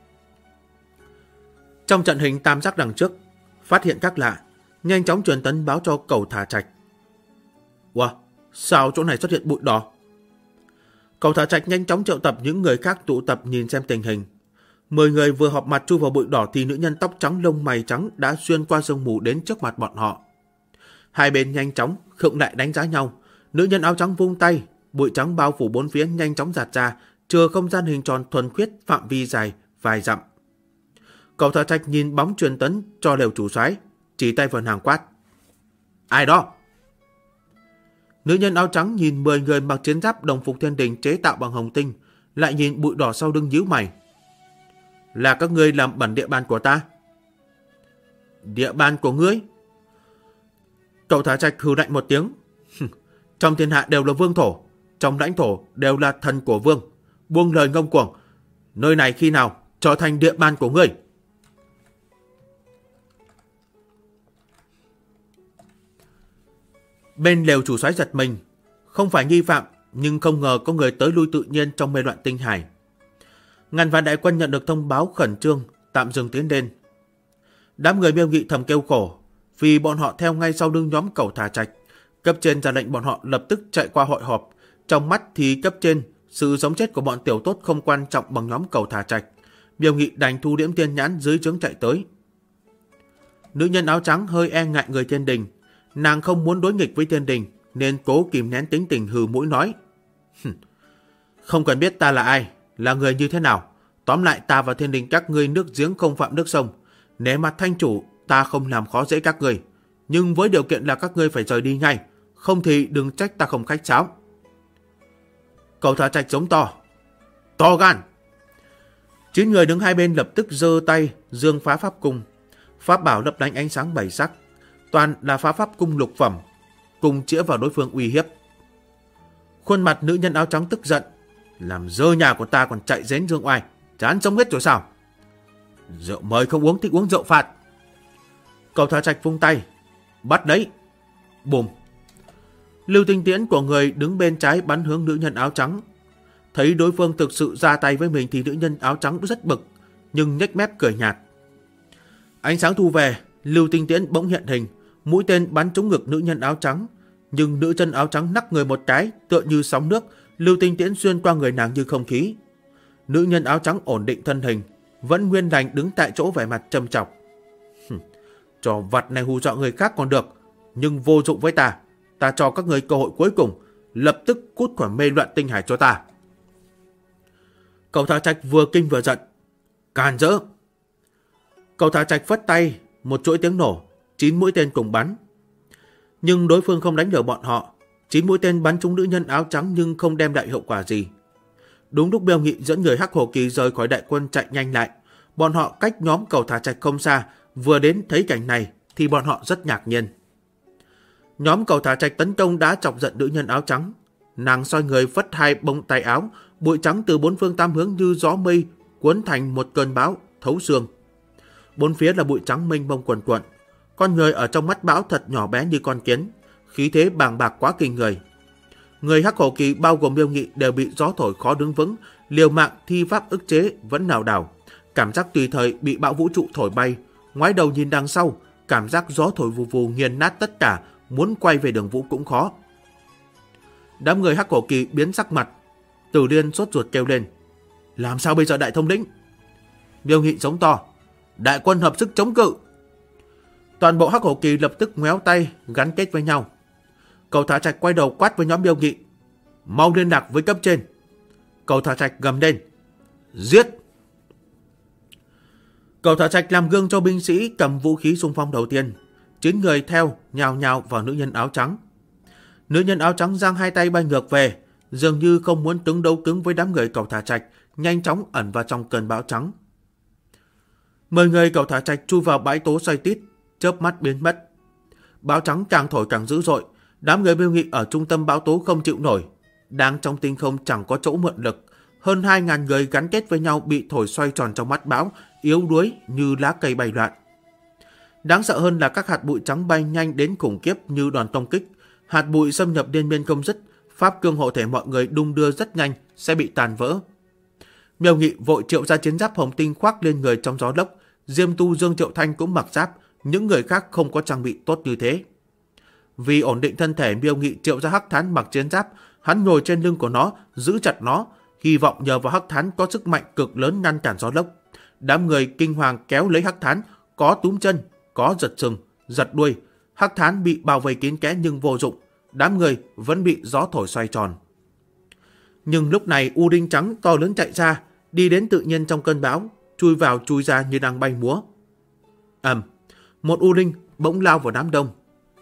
S1: Trong trận hình tam giác đằng trước, phát hiện các lạ, nhanh chóng truyền tấn báo cho cẩu thả trạch. Wow, sao chỗ này xuất hiện bụi đỏ? Cẩu thả trạch nhanh chóng triệu tập những người khác tụ tập nhìn xem tình hình. 10 người vừa họp mặt chui vào bụi đỏ thì nữ nhân tóc trắng lông mày trắng đã xuyên qua sương mù đến trước mặt bọn họ. Hai bên nhanh chóng khựng lại đánh giá nhau. Nữ nhân áo trắng vung tay, bụi trắng bao phủ bốn phía nhanh chóng giạt ra, chừa không gian hình tròn thuần khiết phạm vi dài vài dặm. Cẩu thả trạch nhìn bóng truyền tấn cho lều chủ soái, chỉ tay vào nàng quát. Ai đó? Nữ nhân áo trắng nhìn 10 người mặc chiến giáp đồng phục thiên đình chế tạo bằng hồng tinh, lại nhìn bụi đỏ sau lưng nhíu mày. Là các ngươi làm bẩn địa bàn của ta? Địa bàn của ngươi? Cẩu thả trạch hừ lạnh một tiếng. Trong thiên hạ đều là vương thổ, trong lãnh thổ đều là thần của vương. Buông lời ngông cuồng, nơi này khi nào trở thành địa bàn của ngươi? Bên lều chủ soái giật mình, không phải nghi phạm, nhưng không ngờ có người tới lui tự nhiên trong mê loạn tinh hải. Ngàn vạn đại quân nhận được thông báo khẩn trương, tạm dừng tiến lên. Đám người Miêu Nghị thầm kêu khổ, vì bọn họ theo ngay sau lưng nhóm cẩu thả trạch. Cấp trên ra lệnh bọn họ lập tức chạy qua hội họp. Trong mắt thì cấp trên, sự sống chết của bọn tiểu tốt không quan trọng bằng nhóm cẩu thả trạch. Miêu Nghị đành thu liễm tiên nhãn dưới trướng chạy tới. Nữ nhân áo trắng hơi e ngại người thiên đình. Nàng không muốn đối nghịch với thiên đình, nên cố kìm nén tính tình hừ mũi nói. Không cần biết ta là ai, là người như thế nào. Tóm lại ta và thiên đình các ngươi nước giếng không phạm nước sông. Nể mặt thanh chủ, ta không làm khó dễ các ngươi. Nhưng với điều kiện là các ngươi phải rời đi ngay. Không thì đừng trách ta không khách sáo. Cầu Thả Trạch giống to. To gan! 9 người đứng hai bên lập tức giơ tay giương phá pháp cung. Pháp bảo lấp lánh ánh sáng bảy sắc. Toàn là phá pháp cung lục phẩm. Cùng chĩa vào đối phương uy hiếp. Khuôn mặt nữ nhân áo trắng tức giận. Làm dơ nhà của ta còn chạy dến dương oai. Chán sống hết rồi sao? Rượu mời không uống, thích uống rượu phạt. Cầu Thả Trạch vung tay. Bắt đấy! Bùm! Lưu tinh tiễn của người đứng bên trái bắn hướng nữ nhân áo trắng. Thấy đối phương thực sự ra tay với mình thì nữ nhân áo trắng rất bực, nhưng nhếch mép cười nhạt. Ánh sáng thu về, lưu tinh tiễn bỗng hiện hình, mũi tên bắn trúng ngực nữ nhân áo trắng. Nhưng nữ chân áo trắng nắc người một cái, tựa như sóng nước, lưu tinh tiễn xuyên qua người nàng như không khí. Nữ nhân áo trắng ổn định thân hình, vẫn nguyên lành đứng tại chỗ vẻ mặt trầm trọng. Trò vặt này hù dọa người khác còn được, nhưng vô dụng với ta. Ta cho các người cơ hội cuối cùng, lập tức cút khỏi mê loạn tinh hải cho ta. Cầu Thả Trạch vừa kinh vừa giận. Càn rỡ! Cầu Thả Trạch phất tay, một chuỗi tiếng nổ, 9 mũi tên cùng bắn. Nhưng đối phương không đánh được bọn họ. 9 mũi tên bắn trúng nữ nhân áo trắng nhưng không đem lại hiệu quả gì. Đúng lúc Miêu Nghị dẫn người Hắc Hổ Kỳ rời khỏi đại quân chạy nhanh lại, bọn họ cách nhóm Cầu Thả Trạch không xa, vừa đến thấy cảnh này thì bọn họ rất ngạc nhiên. Nhóm Cầu Thả Trạch tấn công đã chọc giận nữ nhân áo trắng. Nàng xoay người phất hai bông tay áo, bụi trắng từ bốn phương tám hướng như gió mây cuốn thành một cơn bão thấu xương. Bốn phía là bụi trắng mênh mông quần quận. Con người ở trong mắt bão thật nhỏ bé như con kiến, khí thế bàng bạc quá kinh người. Người Hắc Hổ Kỳ bao gồm Miêu Nghị đều bị gió thổi khó đứng vững, liều mạng thi pháp ức chế vẫn lảo đảo, cảm giác tùy thời bị bão vũ trụ thổi bay. Ngoái đầu nhìn đằng sau, cảm giác gió thổi vù vù nghiền nát tất cả, muốn quay về đường vũ cũng khó. Đám người Hắc Hổ Kỳ biến sắc mặt. Tử Liên sốt ruột kêu lên. Làm sao bây giờ đại thống lĩnh? Miêu Nghị giống to. Đại quân hợp sức chống cự. Toàn bộ Hắc Hổ Kỳ lập tức ngoéo tay gắn kết với nhau. Cầu Thả Trạch quay đầu quát với nhóm Miêu Nghị. Mau liên lạc với cấp trên. Cầu Thả Trạch gầm lên. Giết! Cầu Thả Trạch làm gương cho binh sĩ cầm vũ khí xung phong đầu tiên. 9 người theo nhào nhào vào nữ nhân áo trắng. Nữ nhân áo trắng giang hai tay bay ngược về, dường như không muốn cứng đấu cứng với đám người Cầu Thả Trạch, nhanh chóng ẩn vào trong cơn bão trắng. 10 người Cầu Thả Trạch chui vào bãi tố xoay tít, chớp mắt biến mất. Bão trắng càng thổi càng dữ dội, đám người Miêu Nghị ở trung tâm bão tố không chịu nổi, đang trong tinh không chẳng có chỗ mượn lực. Hơn 2.000 người gắn kết với nhau bị thổi xoay tròn trong mắt bão, yếu đuối như lá cây bay loạn. Đáng sợ hơn là các hạt bụi trắng bay nhanh đến khủng khiếp như đòn tông kích. Hạt bụi xâm nhập liên miên không dứt, pháp cương hộ thể mọi người đung đưa rất nhanh sẽ bị tàn vỡ. Miêu Nghị vội triệu ra chiến giáp hồng tinh khoác lên người trong gió lốc. Diêm Tu Dương Triệu Thanh cũng mặc giáp, những người khác không có trang bị tốt như thế. Vì ổn định thân thể, Miêu Nghị triệu ra Hắc Thán mặc chiến giáp, hắn ngồi trên lưng của nó, giữ chặt nó, hy vọng nhờ vào Hắc Thán có sức mạnh cực lớn ngăn cản gió lốc. Đám người kinh hoàng kéo lấy Hắc Thán, có túm chân, có giật sừng, giật đuôi. Hắc Thán bị bao vây kín kẽ nhưng vô dụng, đám người vẫn bị gió thổi xoay tròn. Nhưng lúc này U Đinh trắng to lớn chạy ra, đi đến tự nhiên trong cơn bão, chui vào chui ra như đang bay múa. Một U Đinh bỗng lao vào đám đông.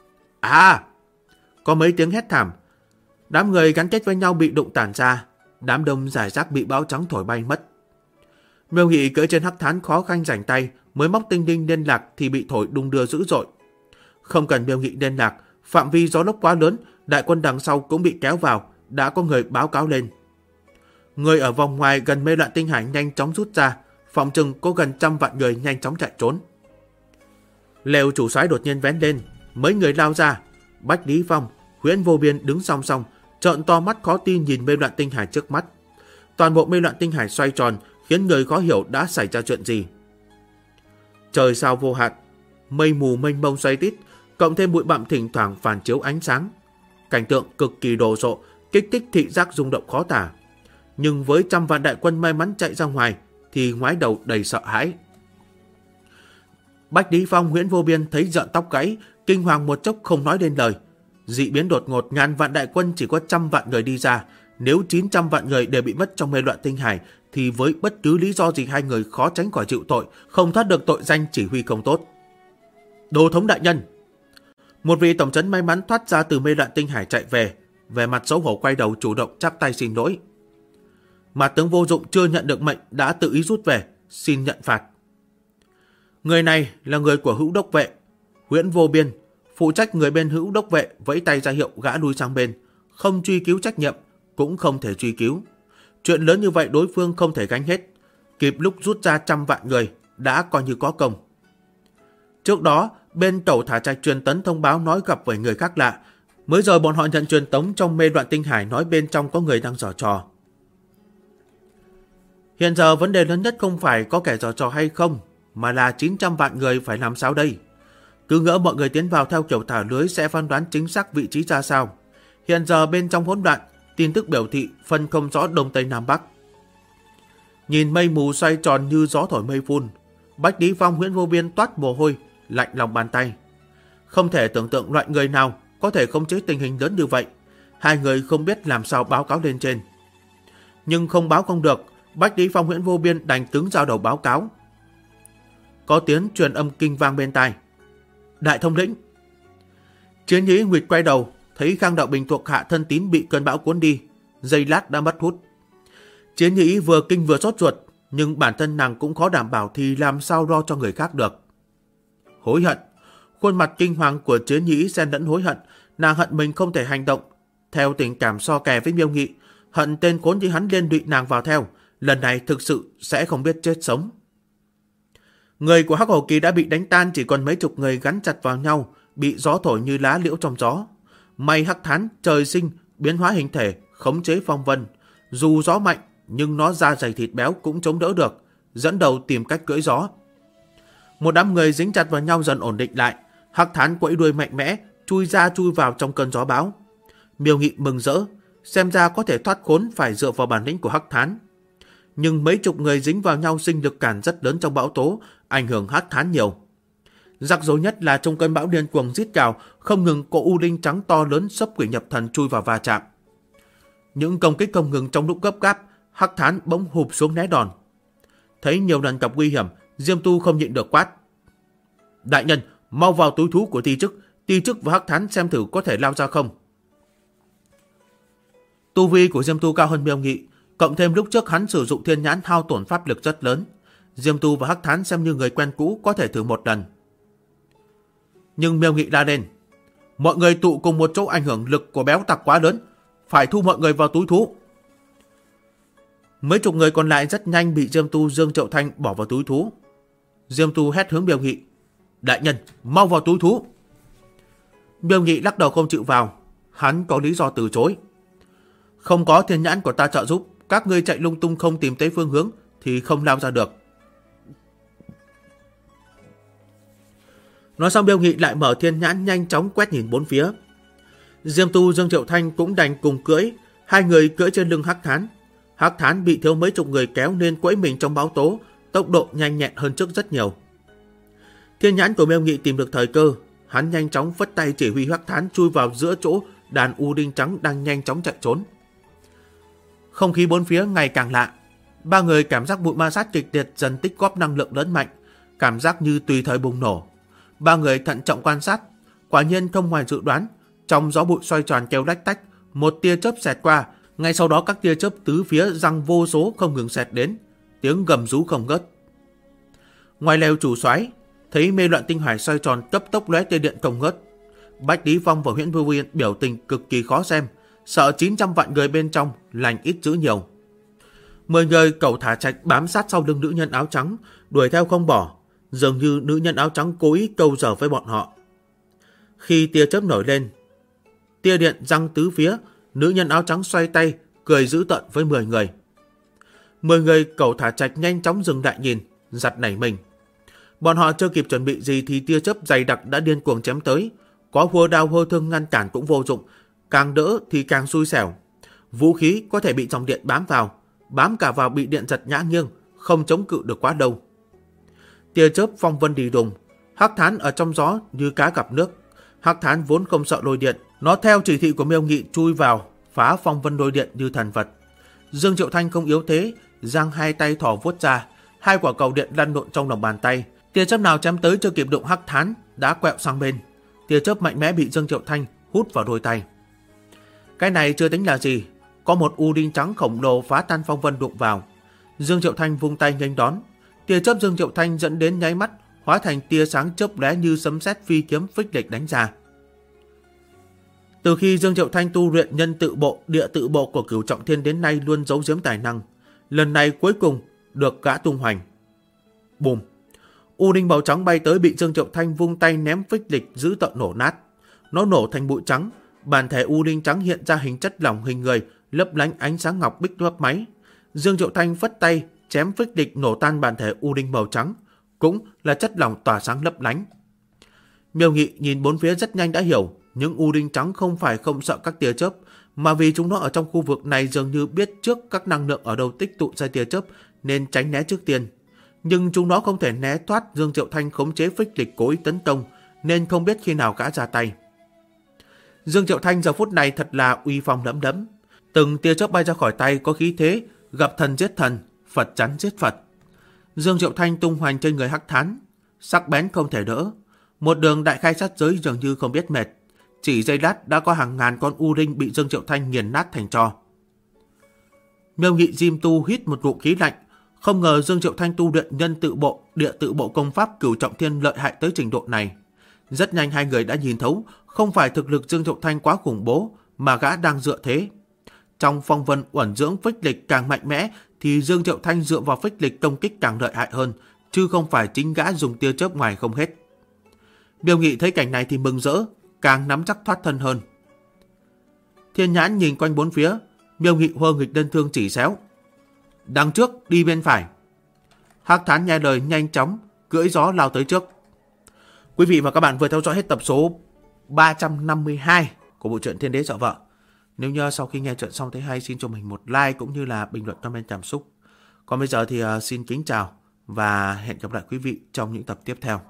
S1: Có mấy tiếng hét thảm. Đám người gắn kết với nhau bị đụng tản ra, đám đông rải rác bị bão trắng thổi bay mất. Miêu Nghị cưỡi trên Hắc Thán khó khăn rảnh tay, mới móc tinh đinh liên lạc thì bị thổi đung đưa dữ dội. Không cần Miêu Nghị liên lạc, phạm vi gió lốc quá lớn, đại quân đằng sau cũng bị kéo vào, đã có người báo cáo lên. Người ở vòng ngoài gần mê loạn tinh hải nhanh chóng rút ra, phòng chừng có gần 100 vạn người nhanh chóng chạy trốn. Lều chủ soái đột nhiên vén lên, mấy người lao ra. Bách Lý Phong, Huyễn Vô Biên đứng song song, trợn to mắt khó tin nhìn mê loạn tinh hải trước mắt. Toàn bộ mê loạn tinh hải xoay tròn, khiến người khó hiểu đã xảy ra chuyện gì. Trời sao vô hạn, mây mù mênh mông xoay tít, cộng thêm bụi bặm thỉnh thoảng phản chiếu ánh sáng. Cảnh tượng cực kỳ đồ sộ, kích thích thị giác rung động khó tả. Nhưng với 100 vạn đại quân may mắn chạy ra ngoài thì ngoái đầu đầy sợ hãi. Bách Lý Phong, Huyễn Vô Biên thấy rợn tóc gáy, kinh hoàng một chốc không nói lên lời. Dị biến đột ngột, ngàn vạn đại quân chỉ có 100 vạn người đi ra, Nếu 900 vạn người đều bị mất trong mê loạn tinh hải, thì với bất cứ lý do gì hai người khó tránh khỏi chịu tội, không thoát được tội danh chỉ huy không tốt. Đồ thống đại nhân! Một vị tổng trấn may mắn thoát ra từ mê loạn tinh hải chạy về, vẻ mặt xấu hổ quay đầu chủ động chắp tay xin lỗi. Mà tướng vô dụng chưa nhận được mệnh đã tự ý rút về, xin nhận phạt. Người này là người của Hữu Đốc Vệ, Huyễn Vô Biên, phụ trách người bên Hữu Đốc Vệ vẫy tay ra hiệu gã lui sang bên, không truy cứu trách nhiệm, cũng không thể truy cứu. Chuyện lớn như vậy đối phương không thể gánh hết, kịp lúc rút ra 100 vạn người, đã coi như có công. Trước đó, bên Tẩu Thả Trạch truyền tấn thông báo nói gặp với người khác lạ, mới rồi bọn họ nhận truyền tống trong mê loạn tinh hải nói bên trong có người đang giở trò. Hiện giờ vấn đề lớn nhất không phải có kẻ giở trò hay không, mà là 900 vạn người phải làm sao đây? Cứ ngỡ mọi người tiến vào theo kiểu thả lưới sẽ phán đoán chính xác vị trí ra sao. Hiện giờ bên trong hỗn loạn, tin tức biểu thị phân không rõ đông tây nam bắc. Nhìn mây mù xoay tròn như gió thổi mây phun, Bách Lý Phong, Huyễn Vô Biên toát mồ hôi, lạnh lòng bàn tay. Không thể tưởng tượng loại người nào có thể khống chế tình hình lớn như vậy. Hai người không biết làm sao báo cáo lên trên. Nhưng không báo không được, Bách Lý Phong, Huyễn Vô Biên đành tướng giao đầu báo cáo. Có tiếng truyền âm kinh vang bên tai. Đại thống lĩnh! Chiến nhĩ Nguyệt quay đầu, thấy Khang Đạo Bình thuộc hạ thân tín bị cơn bão cuốn đi, giây lát đã mất hút. Chiến nhĩ vừa kinh vừa sốt ruột, nhưng bản thân nàng cũng khó đảm bảo thì làm sao lo cho người khác được. Hối hận! Khuôn mặt kinh hoàng của Chiến nhĩ xen lẫn hối hận, nàng hận mình không thể hành động theo tình cảm so kè với Miêu Nghị, hận tên khốn như hắn liên lụy nàng vào theo, lần này thực sự sẽ không biết chết sống. Người của Hắc Hổ Kỳ đã bị đánh tan, chỉ còn mấy chục người gắn chặt vào nhau, bị gió thổi như lá liễu trong gió. May Hắc Thán trời sinh biến hóa hình thể, khống chế phong vân, dù gió mạnh nhưng nó da dày thịt béo cũng chống đỡ được, dẫn đầu tìm cách cưỡi gió. Một đám người dính chặt vào nhau dần ổn định lại, Hắc Thán quẫy đuôi mạnh mẽ, chui ra chui vào trong cơn gió bão. Miêu Nghị mừng rỡ, xem ra có thể thoát khốn phải dựa vào bản lĩnh của Hắc Thán. Nhưng mấy chục người dính vào nhau sinh lực cản rất lớn trong bão tố, ảnh hưởng Hắc Thán nhiều. Rắc rối nhất là trong cơn bão điên cuồng rít gào, không ngừng có u linh trắng to lớn xấp quỷ nhập thần chui vào va chạm. Những công kích không ngừng trong lúc gấp gáp, Hắc Thán bỗng hụp xuống né đòn. Thấy nhiều lần gặp nguy hiểm, Diêm Tu không nhịn được quát. Đại nhân, mau vào túi thú của Ti Chức và Hắc Thán xem thử có thể lao ra không. Tu vi của Diêm Tu cao hơn Miêu Nghị, cộng thêm lúc trước hắn sử dụng thiên nhãn hao tổn pháp lực rất lớn. Diêm Tu và Hắc Thán xem như người quen cũ, có thể thử một lần. Nhưng Miêu Nghị la lên. Mọi người tụ cùng một chỗ, ảnh hưởng lực của béo tặc quá lớn, phải thu mọi người vào túi thú. Mấy chục người còn lại rất nhanh bị Diêm Tu, Dương Triệu Thanh bỏ vào túi thú. Diêm Tu hét hướng Miêu Nghị. Đại nhân, mau vào túi thú. Miêu Nghị lắc đầu không chịu vào. Hắn có lý do từ chối. Không có thiên nhãn của ta trợ giúp, các ngươi chạy lung tung không tìm thấy phương hướng thì không lao ra được. Nói xong Miêu Nghị lại mở thiên nhãn nhanh chóng quét nhìn bốn phía. Diêm Tu, Dương Triệu Thanh cũng đành cùng cưỡi, hai người cưỡi trên lưng Hắc Thán. Hắc Thán bị thiếu mấy chục người kéo nên quẫy mình trong bão tố, tốc độ nhanh nhẹn hơn trước rất nhiều. Thiên nhãn của Miêu Nghị tìm được thời cơ, hắn nhanh chóng phất tay chỉ huy Hắc Thán chui vào giữa chỗ đàn u đinh trắng đang nhanh chóng chạy trốn. Không khí bốn phía ngày càng lạ, ba người cảm giác bụi ma sát kịch liệt dần tích góp năng lượng lớn mạnh, cảm giác như tùy thời bùng nổ. Ba người thận trọng quan sát, quả nhiên không ngoài dự đoán, trong gió bụi xoay tròn kêu lách tách, một tia chớp xẹt qua, ngay sau đó các tia chớp tứ phía răng vô số không ngừng xẹt đến, tiếng gầm rú không ngớt. Ngoài lều chủ soái, thấy mê loạn tinh hải xoay tròn cấp tốc lóe tia điện không ngớt. Bách Lý Phong và Huyễn Vô Biên biểu tình cực kỳ khó xem, sợ 900 vạn người bên trong lành ít dữ nhiều. 10 người Cẩu Thả Trạch bám sát sau lưng nữ nhân áo trắng, đuổi theo không bỏ, dường như nữ nhân áo trắng cố ý câu giờ với bọn họ. Khi tia chớp nổi lên, tia điện răng tứ phía, nữ nhân áo trắng xoay tay, cười dữ tợn với 10 người. 10 người Cẩu Thả Trạch nhanh chóng dừng lại nhìn, giật nảy mình. Bọn họ chưa kịp chuẩn bị gì thì tia chớp dày đặc đã điên cuồng chém tới, có hùa đao hô thương ngăn cản cũng vô dụng, càng đỡ thì càng xui xẻo. Vũ khí có thể bị dòng điện bám cả vào bị điện giật ngã nghiêng, không chống cự được quá lâu. Tia chớp phong vân đi đùng, Hắc Thán ở trong gió như cá gặp nước. Hắc Thán vốn không sợ lôi điện, nó theo chỉ thị của Miêu Nghị chui vào, phá phong vân lôi điện như thần vật. Dương Triệu Thanh không yếu thế, giang hai tay thò vuốt ra, hai quả cầu điện lăn lộn trong lòng bàn tay. Tia chớp nào chém tới chưa kịp đụng Hắc Thán đã quẹo sang bên. Tia chớp mạnh mẽ bị Dương Triệu Thanh hút vào đôi tay. Cái này chưa tính là gì, có một u đinh trắng khổng lồ phá tan phong vân đụng vào. Dương Triệu Thanh vung tay nhanh đón, tia chớp Dương Triệu Thanh dẫn đến nháy mắt hóa thành tia sáng chớp lóe như sấm sét phi kiếm phích lịch đánh ra. Từ khi Dương Triệu Thanh tu luyện nhân tự bộ, địa tự bộ của Cửu Trọng Thiên đến nay luôn giấu giếm tài năng, lần này cuối cùng được gã tung hoành. Bùm! U đinh màu trắng bay tới bị Dương Triệu Thanh vung tay ném phích lịch giữ tợn nổ nát. Nó nổ thành bụi trắng, bản thể u đinh trắng hiện ra hình chất lỏng hình người, lấp lánh ánh sáng ngọc bích lấp máy. Dương Triệu Thanh phất tay chém phích lịch nổ tan bản thể u đinh màu trắng, cũng là chất lỏng tỏa sáng lấp lánh. Miêu Nghị nhìn bốn phía rất nhanh đã hiểu, những u đinh trắng không phải không sợ các tia chớp, mà vì chúng nó ở trong khu vực này dường như biết trước các năng lượng ở đâu tích tụ ra tia chớp nên tránh né trước tiên. Nhưng chúng nó không thể né thoát Dương Triệu Thanh khống chế phích lịch cố ý tấn công, nên không biết khi nào gã ra tay. Dương Triệu Thanh giờ phút này thật là uy phong lẫm lẫm, từng tia chớp bay ra khỏi tay có khí thế, gặp thần giết thần, Phật chắn giết Phật. Dương Triệu Thanh tung hoành trên người Hắc Thán, sắc bén không thể đỡ, một đường đại khai sát giới dường như không biết mệt, chỉ giây lát đã có hàng ngàn con u đinh bị Dương Triệu Thanh nghiền nát thành tro. Miêu Nghị Diêm Tu hít một ngụm khí lạnh, không ngờ Dương Triệu Thanh tu luyện nhân tự bộ, địa tự bộ công pháp Cửu Trọng Thiên lợi hại tới trình độ này. Rất nhanh hai người đã nhìn thấu, không phải thực lực Dương Triệu Thanh quá khủng bố, mà gã đang dựa thế. Trong phong vân uẩn dưỡng phích lịch càng mạnh mẽ, thì Dương Triệu Thanh dựa vào phích lịch công kích càng lợi hại hơn, chứ không phải chính gã dùng tia chớp ngoài không hết. Miêu Nghị thấy cảnh này thì mừng rỡ, càng nắm chắc thoát thân hơn. Thiên Nhãn nhìn quanh bốn phía, Miêu Nghị hơ nghịch đơn thương chỉ xéo. Đằng trước đi bên phải. Hắc Thán nghe lời nhanh chóng cưỡi gió lao tới trước. Quý vị và các bạn vừa theo dõi hết tập số 352 của bộ truyện Thiên Đế Dọa Vợ. Nếu như sau khi nghe chuyện xong thấy hay, xin cho mình một like cũng như là bình luận comment cảm xúc. Còn bây giờ thì xin kính chào và hẹn gặp lại quý vị trong những tập tiếp theo.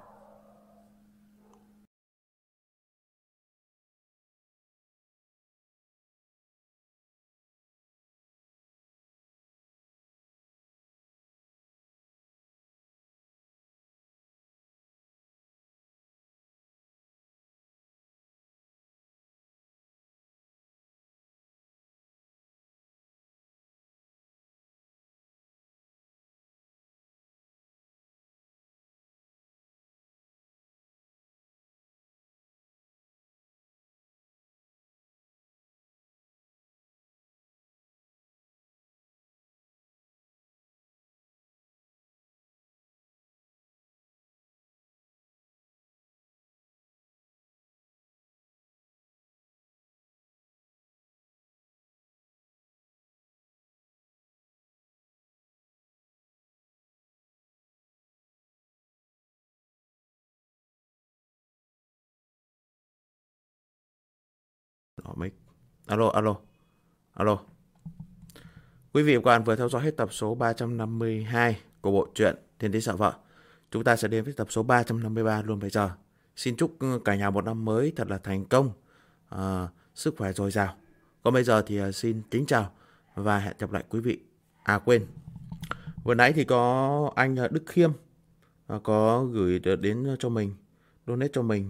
S1: Alo, alo, alo. Quý vị và các bạn vừa theo dõi hết tập số 352 của bộ truyện Thiên Đế Dọa Vợ. Chúng ta sẽ đến với tập số 353 luôn bây giờ. Xin chúc cả nhà một năm mới thật là thành công, sức khỏe dồi dào. Còn bây giờ thì xin kính chào và hẹn gặp lại quý vị. À quên, vừa nãy thì có anh Đức Khiêm có gửi đến cho mình, donate cho mình.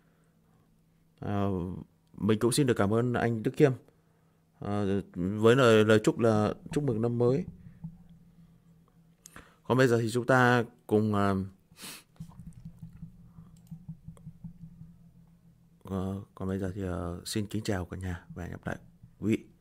S1: Mình cũng xin được cảm ơn anh Đức Khiêm với lời chúc là chúc mừng năm mới. Còn bây giờ thì chúng ta cùng còn bây giờ thì xin kính chào cả nhà và hẹn gặp lại quý vị.